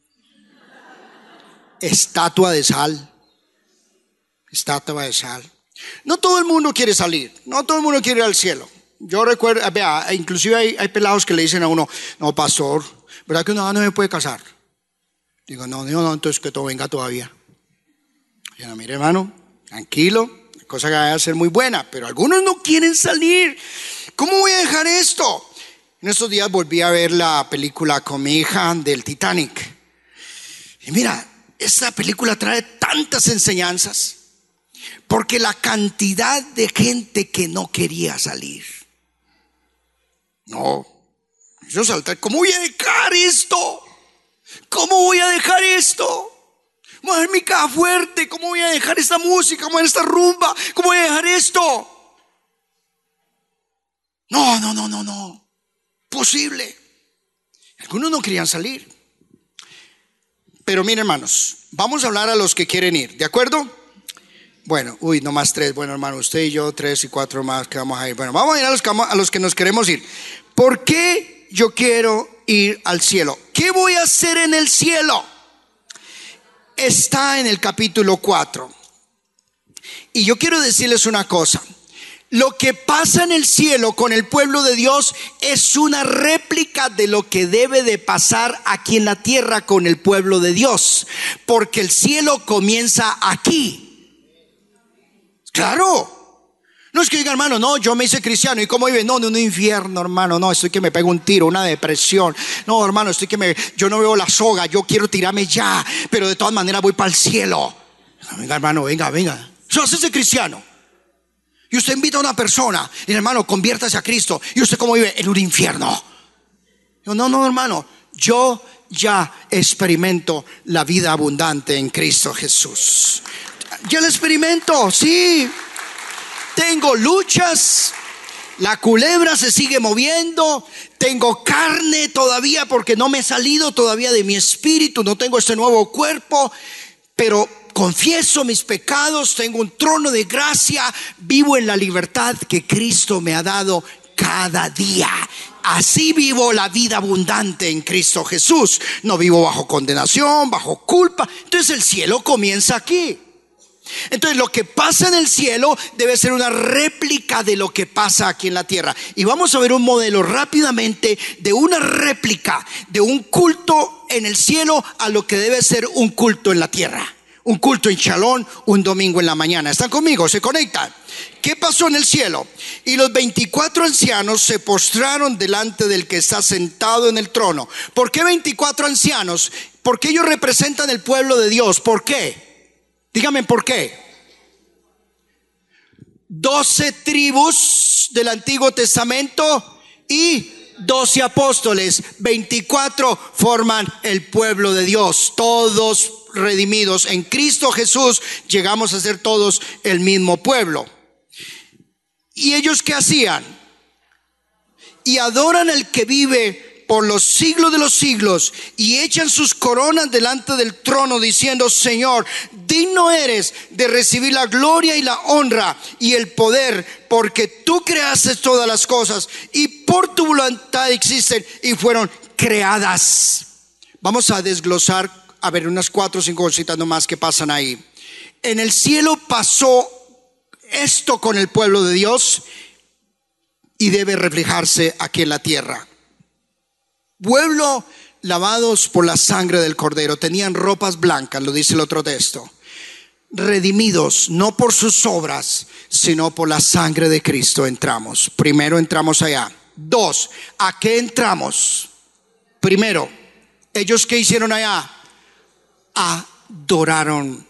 Estatua de sal. Estatua de sal. No todo el mundo quiere salir. No todo el mundo quiere ir al cielo. Yo recuerdo, vea, inclusive hay, hay pelados que le dicen a uno: no, pastor, ¿verdad que uno no se puede casar? Digo: no, no, no, entonces que todo venga todavía. Yo no, mire, hermano, tranquilo, la cosa que va a ser muy buena, pero algunos no quieren salir. ¿Cómo voy a dejar esto? En estos días volví a ver la película con mi hija del Titanic. Y mira, esta película trae tantas enseñanzas, porque la cantidad de gente que no quería salir. No, yo salté. ¿Cómo voy a dejar esto? ¿Cómo voy a dejar esto? ¿Cómo voy a dejar mi caja fuerte? ¿Cómo voy a dejar esta música? ¿Cómo voy a dejar esta rumba? ¿Cómo voy a dejar esto? No, no, no, no, no. Posible. Algunos no querían salir. Pero miren, hermanos, vamos a hablar a los que quieren ir, ¿de acuerdo? Bueno, uy, no más tres. Bueno, hermano, usted y yo, tres y cuatro más que vamos a ir. Bueno, vamos a ir a los que, a los que nos queremos ir. ¿Por qué yo quiero ir al cielo? ¿Qué voy a hacer en el cielo? Está en el capítulo cuatro. Y yo quiero decirles una cosa. Lo que pasa en el cielo con el pueblo de Dios es una réplica de lo que debe de pasar aquí en la tierra con el pueblo de Dios, porque el cielo comienza aquí. Claro. No es que diga, hermano, no, yo me hice cristiano, ¿y cómo vive? No, no, un infierno, hermano, no, estoy que me pego un tiro, una depresión. No, hermano, estoy que me, yo no veo la soga, yo quiero tirarme ya, pero de todas maneras voy para el cielo. Venga, hermano, venga, venga. Eso hace ese cristiano. Y usted invita a una persona, y hermano, conviértase a Cristo. ¿Y usted cómo vive? En un infierno. Yo, no, no, hermano. Yo ya experimento la vida abundante en Cristo Jesús. Ya la experimento, sí. Tengo luchas. La culebra se sigue moviendo. Tengo carne todavía porque no me he salido todavía de mi espíritu. No tengo este nuevo cuerpo. Pero confieso mis pecados. Tengo un trono de gracia. Vivo en la libertad que Cristo me ha dado cada día. Así vivo la vida abundante en Cristo Jesús. No vivo bajo condenación, bajo culpa. Entonces el cielo comienza aquí. Entonces lo que pasa en el cielo debe ser una réplica de lo que pasa aquí en la tierra. Y vamos a ver un modelo rápidamente de una réplica de un culto en el cielo a lo que debe ser un culto en la tierra. Un culto en Shalom un domingo en la mañana. ¿Están conmigo? ¿Se conectan? ¿Qué pasó en el cielo? Y los veinticuatro ancianos se postraron delante del que está sentado en el trono. ¿Por qué veinticuatro ancianos? Porque ellos representan el pueblo de Dios. ¿Por qué? Dígame por qué. Doce tribus del Antiguo Testamento y doce apóstoles. Veinticuatro forman el pueblo de Dios. Todos redimidos en Cristo Jesús. Llegamos a ser todos el mismo pueblo. ¿Y ellos qué hacían? Y adoran al que vive por los siglos de los siglos, y echan sus coronas delante del trono diciendo: Señor, digno eres de recibir la gloria y la honra y el poder, porque tú creaste todas las cosas y por tu voluntad existen y fueron creadas. Vamos a desglosar, a ver, unas cuatro o cinco cositas nomás que pasan ahí. En el cielo pasó esto con el pueblo de Dios y debe reflejarse aquí en la tierra. Pueblo lavados por la sangre del Cordero, tenían ropas blancas, lo dice el otro texto. Redimidos no por sus obras, sino por la sangre de Cristo entramos. Primero entramos allá. Dos, ¿a qué entramos? Primero, ¿ellos qué hicieron allá? Adoraron.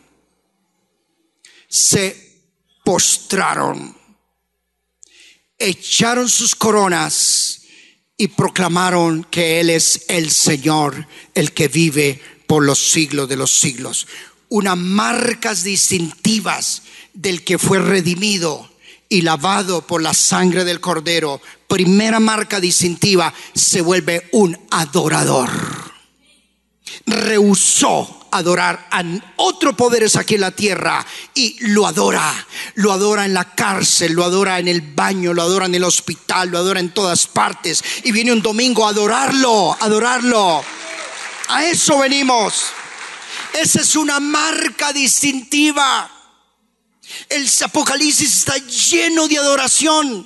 Se postraron. Echaron sus coronas y proclamaron que Él es el Señor, el que vive por los siglos de los siglos. Unas marcas distintivas del que fue redimido y lavado por la sangre del Cordero. Primera marca distintiva, se vuelve un adorador. Rehusó adorar a otro poderes aquí en la tierra y lo adora. Lo adora en la cárcel, lo adora en el baño, lo adora en el hospital, lo adora en todas partes. Y viene un domingo a adorarlo, adorarlo. A eso venimos. Esa es una marca distintiva. El Apocalipsis está lleno de adoración.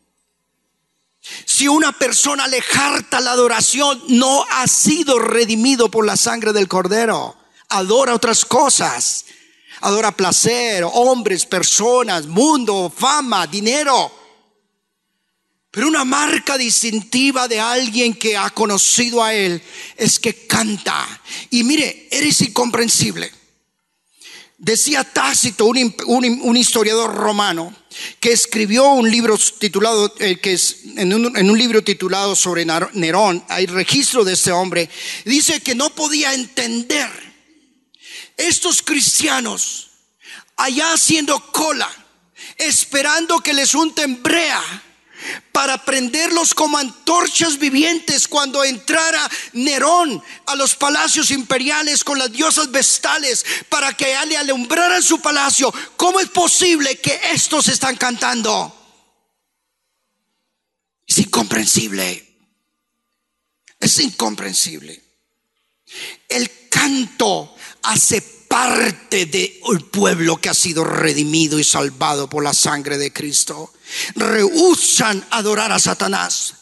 Si una persona le harta la adoración, no ha sido redimido por la sangre del Cordero. Adora otras cosas. Adora placer, hombres, personas, mundo, fama, dinero. Pero una marca distintiva de alguien que ha conocido a Él es que canta. Y mire, eres incomprensible. Decía Tácito, un, un, un historiador romano, que escribió un libro titulado, eh, que es en un, en un libro titulado sobre Nerón. Hay registro de este hombre. Dice que no podía entender estos cristianos allá haciendo cola, esperando que les unten brea para prenderlos como antorchas vivientes cuando entrara Nerón a los palacios imperiales con las diosas vestales para que le alumbraran su palacio. ¿Cómo es posible que estos están cantando? Es incomprensible. Es incomprensible. El canto hace parte del pueblo que ha sido redimido y salvado por la sangre de Cristo. Rehúsan adorar a Satanás.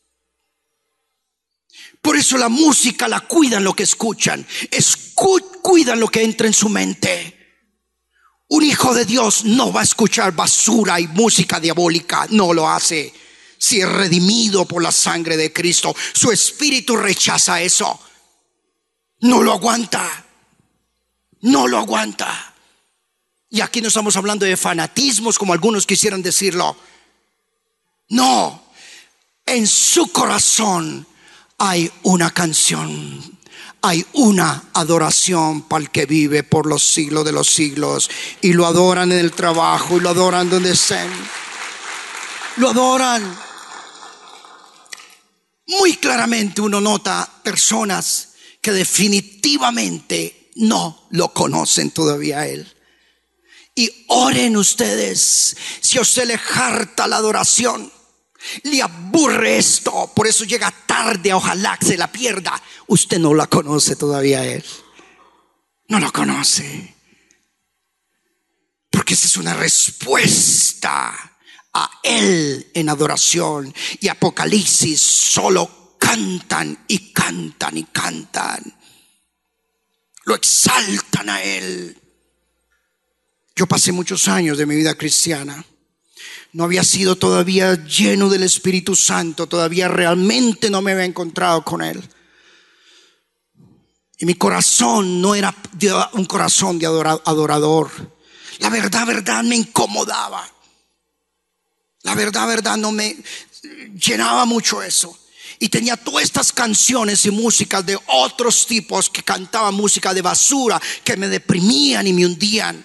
Por eso la música la cuidan lo que escuchan. Escu- cuidan lo que entra en su mente. Un hijo de Dios no va a escuchar basura y música diabólica. No lo hace. Si es redimido por la sangre de Cristo, su espíritu rechaza eso. No lo aguanta. No lo aguanta. Y aquí no estamos hablando de fanatismos como algunos quisieran decirlo. No, en su corazón hay una canción, hay una adoración para el que vive por los siglos de los siglos. Y lo adoran en el trabajo, y lo adoran donde estén. Lo adoran. Muy claramente uno nota personas que definitivamente no lo conocen todavía a Él. Y oren ustedes. Si a usted le harta la adoración, le aburre esto, por eso llega tarde, ojalá que se la pierda, usted no la conoce todavía a Él. No lo conoce. Porque esa es una respuesta a Él en adoración. Y Apocalipsis solo cantan y cantan y cantan. Lo exaltan a Él. Yo pasé muchos años de mi vida cristiana. No había sido todavía lleno del Espíritu Santo. Todavía realmente no me había encontrado con Él. Y mi corazón no era un corazón de adorador. La verdad, verdad me incomodaba. La verdad, verdad no me llenaba mucho eso. Y tenía todas estas canciones y músicas de otros tipos que cantaban música de basura, que me deprimían y me hundían.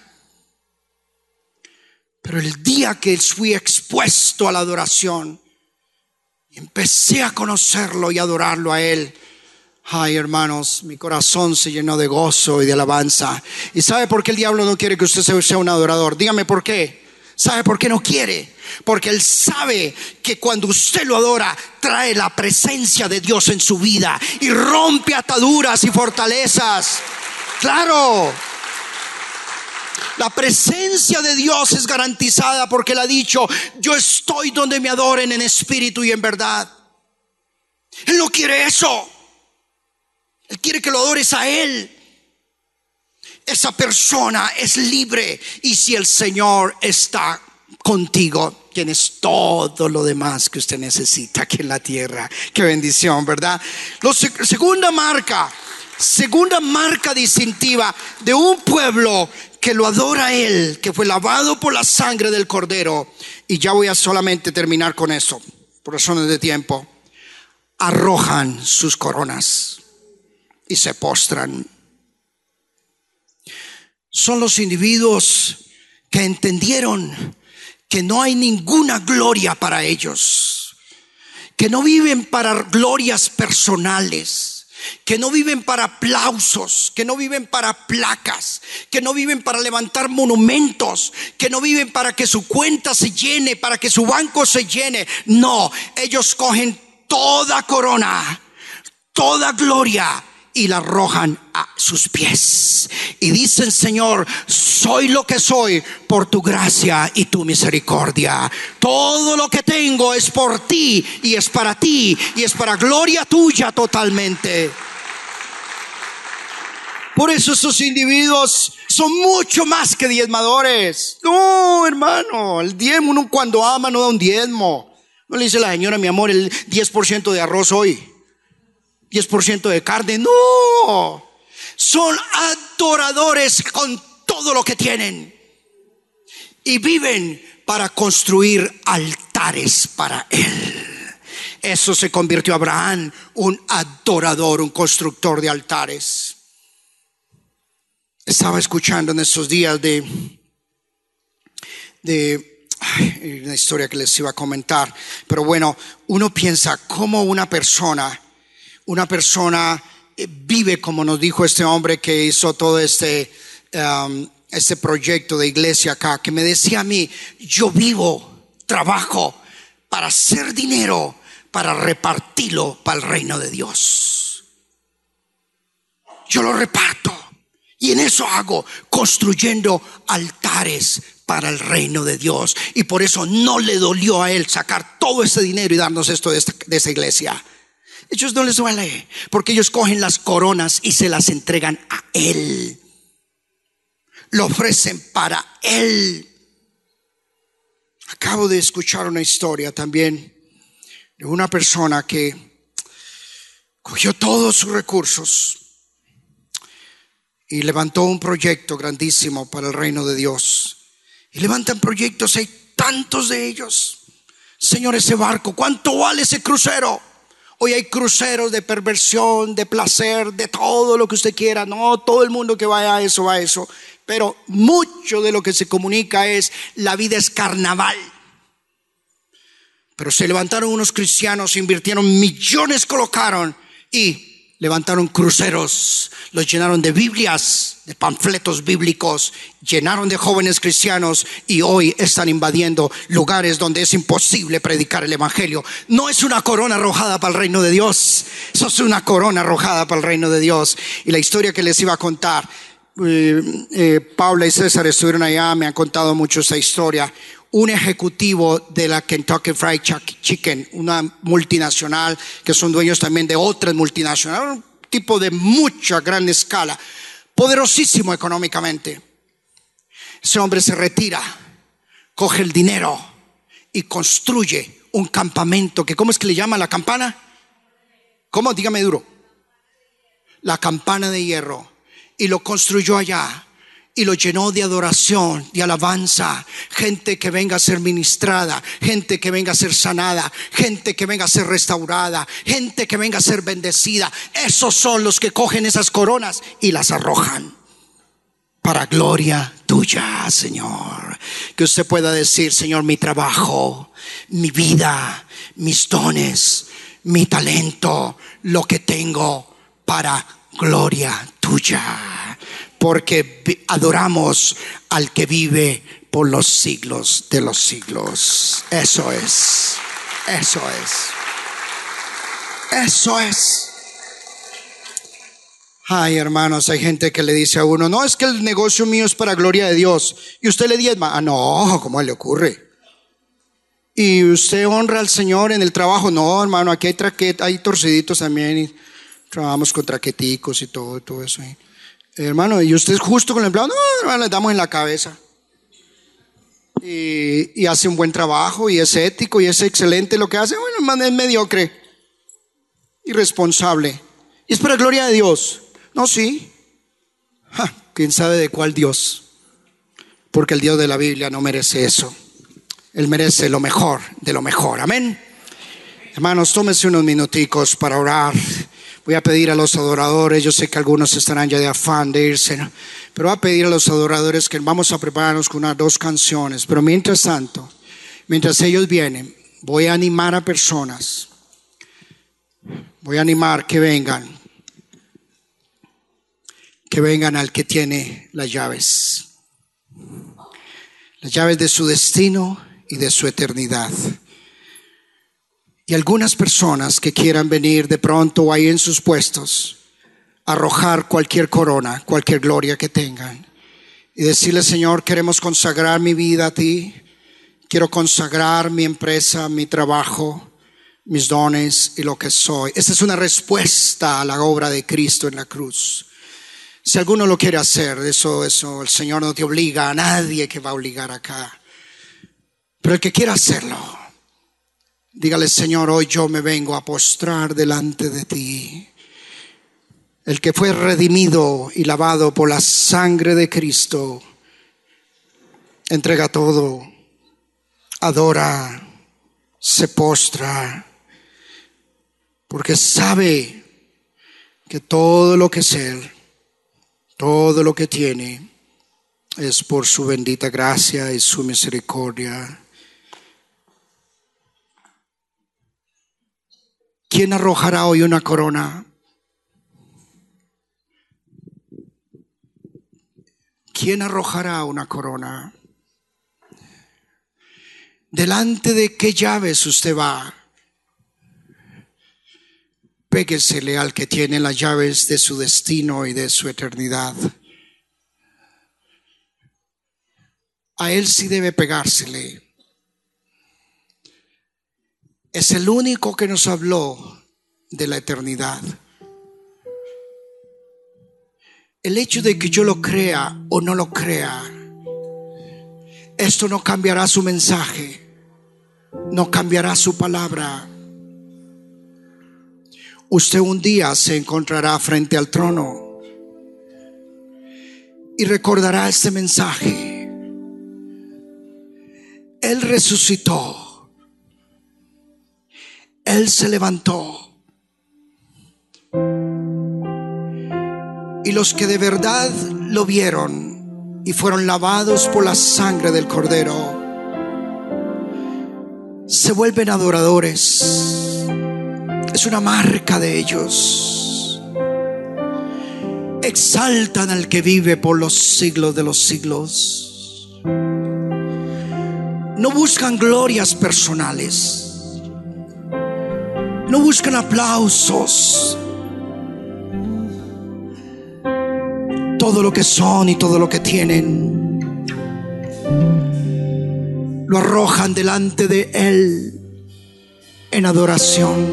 Pero el día que fui expuesto a la adoración y empecé a conocerlo y adorarlo a Él, ay, hermanos, mi corazón se llenó de gozo y de alabanza. ¿Y sabe por qué el diablo no quiere que usted sea un adorador? Dígame por qué. ¿Sabe por qué no quiere? Porque él sabe que cuando usted lo adora, trae la presencia de Dios en su vida y rompe ataduras y fortalezas. Claro. La presencia de Dios es garantizada porque Él ha dicho: yo estoy donde me adoren en espíritu y en verdad. Él no quiere eso. Él quiere que lo adores a Él. Esa persona es libre. Y si el Señor está contigo, tienes todo lo demás que usted necesita aquí en la tierra. Qué bendición, ¿verdad? Lo, segunda marca, segunda marca distintiva de un pueblo que lo adora a Él, que fue lavado por la sangre del Cordero. Y ya voy a solamente terminar con eso, por razones de tiempo. Arrojan sus coronas y se postran. Son los individuos que entendieron que no hay ninguna gloria para ellos, que no viven para glorias personales, que no viven para aplausos, que no viven para placas, que no viven para levantar monumentos, que no viven para que su cuenta se llene, para que su banco se llene. No, ellos cogen toda corona, toda gloria y la arrojan a sus pies y dicen: Señor, soy lo que soy por tu gracia y tu misericordia. Todo lo que tengo es por ti y es para ti y es para gloria tuya totalmente. Por eso esos individuos son mucho más que diezmadores. No, hermano, el diezmo, uno cuando ama no da un diezmo. No le dice la señora: mi amor, el diez por ciento de arroz hoy, diez por ciento de carne. No, son adoradores con todo lo que tienen y viven para construir altares para Él. Eso se convirtió Abraham, un adorador, un constructor de altares. Estaba escuchando en estos días de de ay, una historia que les iba a comentar, pero bueno, uno piensa cómo una persona Una persona vive, como nos dijo este hombre que hizo todo este, um, este proyecto de iglesia acá, que me decía a mí: yo vivo, trabajo para hacer dinero, para repartirlo para el reino de Dios. Yo lo reparto y en eso hago, construyendo altares para el reino de Dios. Y por eso no le dolió a él sacar todo ese dinero y darnos esto de esta, de esta iglesia. Ellos no les duele, porque ellos cogen las coronas y se las entregan a Él. Lo ofrecen para Él. Acabo de escuchar una historia también de una persona que cogió todos sus recursos y levantó un proyecto grandísimo para el reino de Dios. Y levantan proyectos, hay tantos de ellos. Señor, ese barco, ¿cuánto vale ese crucero? Hoy hay cruceros de perversión, de placer, de todo lo que usted quiera. No, todo el mundo que vaya a eso, va a eso. Pero mucho de lo que se comunica es: la vida es carnaval. Pero se levantaron unos cristianos, invirtieron millones, colocaron y levantaron cruceros, los llenaron de Biblias, de panfletos bíblicos, llenaron de jóvenes cristianos y hoy están invadiendo lugares donde es imposible predicar el evangelio. No es una corona arrojada para el reino de Dios, eso es una corona arrojada para el reino de Dios. Y la historia que les iba a contar, eh, eh, Paula y César estuvieron allá, me han contado mucho esta historia. Un ejecutivo de la Kentucky Fried Chicken, una multinacional que son dueños también de otras multinacionales, un tipo de mucha gran escala, poderosísimo económicamente. Ese hombre se retira, coge el dinero y construye un campamento que, ¿cómo es que le llama la campana? ¿Cómo? Dígame duro. La campana de hierro, y lo construyó allá. Y lo llenó de adoración, de alabanza. Gente que venga a ser ministrada, gente que venga a ser sanada, gente que venga a ser restaurada, gente que venga a ser bendecida. Esos son los que cogen esas coronas y las arrojan para gloria tuya, Señor. Que usted pueda decir: Señor, mi trabajo, mi vida, mis dones, mi talento, lo que tengo, para gloria tuya. Porque adoramos al que vive por los siglos de los siglos. Eso es, eso es, eso es. Ay, hermanos, hay gente que le dice a uno: no, es que el negocio mío es para gloria de Dios. Y usted le diezma. Ah, no, ¿cómo le ocurre? Y usted honra al Señor en el trabajo. No, hermano, aquí hay traquetas, hay torciditos también, y trabajamos con traqueticos y todo, todo eso. ¿eh? Hermano, y usted es justo con el empleado. No, hermano, le damos en la cabeza. Y, y hace un buen trabajo, y es ético, y es excelente lo que hace. Bueno, hermano, es mediocre, irresponsable. Y es para gloria de Dios. No, sí. Ja, ¿quién sabe de cuál Dios? Porque el Dios de la Biblia no merece eso. Él merece lo mejor de lo mejor. Amén. Hermanos, tómense unos minuticos para orar. Voy a pedir a los adoradores, yo sé que algunos estarán ya de afán de irse, ¿no? Pero voy a pedir a los adoradores que vamos a prepararnos con unas dos canciones. Pero mientras tanto, mientras ellos vienen, voy a animar a personas. Voy a animar que vengan. Que vengan al que tiene las llaves. Las llaves de su destino y de su eternidad. Y algunas personas que quieran venir de pronto ahí en sus puestos, arrojar cualquier corona, cualquier gloria que tengan, y decirle: Señor, queremos consagrar mi vida a ti. Quiero consagrar mi empresa, mi trabajo, mis dones y lo que soy. Esta es una respuesta a la obra de Cristo en la cruz. Si alguno lo quiere hacer, eso, eso, el Señor no te obliga, a nadie que va a obligar acá. Pero el que quiera hacerlo, dígale: Señor, hoy yo me vengo a postrar delante de ti. El que fue redimido y lavado por la sangre de Cristo, entrega todo, adora, se postra, porque sabe que todo lo que es Él, todo lo que tiene, es por su bendita gracia y su misericordia. ¿Quién arrojará hoy una corona? ¿Quién arrojará una corona? ¿Delante de qué llaves usted va? Péguesele al que tiene las llaves de su destino y de su eternidad. A Él sí debe pegársele. Es el único que nos habló de la eternidad. El hecho de que yo lo crea o no lo crea, esto no cambiará su mensaje, no cambiará su palabra. Usted un día se encontrará frente al trono y recordará este mensaje. Él resucitó. Él se levantó. Y los que de verdad lo vieron y fueron lavados por la sangre del Cordero se vuelven adoradores. Es una marca de ellos. Exaltan al que vive por los siglos de los siglos. No buscan glorias personales. No buscan aplausos. Todo lo que son y todo lo que tienen lo arrojan delante de Él en adoración.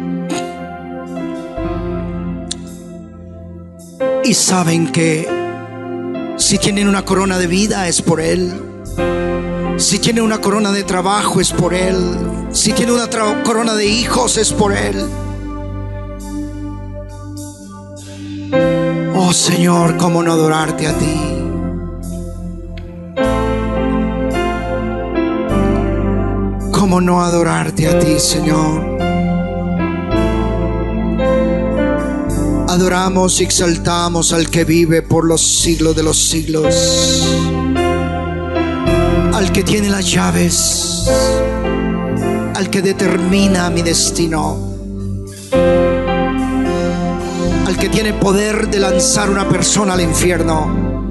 Y saben que si tienen una corona de vida es por Él. Si tienen una corona de trabajo es por Él. Si tienen una corona de hijos es por Él. Oh Señor, ¿cómo no adorarte a ti? ¿Cómo no adorarte a ti, Señor? Adoramos y exaltamos al que vive por los siglos de los siglos, al que tiene las llaves, al que determina mi destino, al que tiene poder de lanzar una persona al infierno,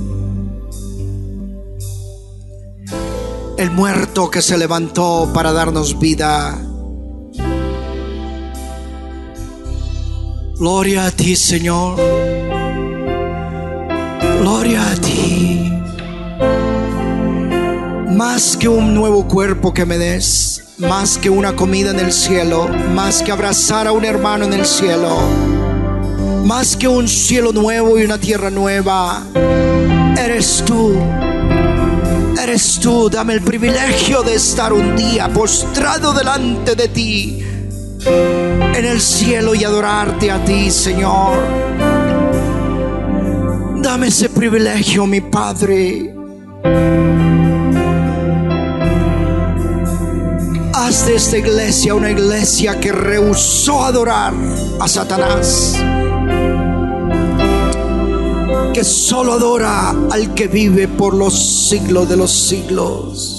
el muerto que se levantó para darnos vida. Gloria a ti, Señor. Gloria a ti. Más que un nuevo cuerpo que me des, más que una comida en el cielo, más que abrazar a un hermano en el cielo, más que un cielo nuevo y una tierra nueva, eres tú. Eres tú. Dame el privilegio de estar un día postrado delante de ti en el cielo y adorarte a ti, Señor. Dame ese privilegio, mi Padre. Haz de esta iglesia una iglesia que rehusó adorar a Satanás, que solo adora al que vive por los siglos de los siglos.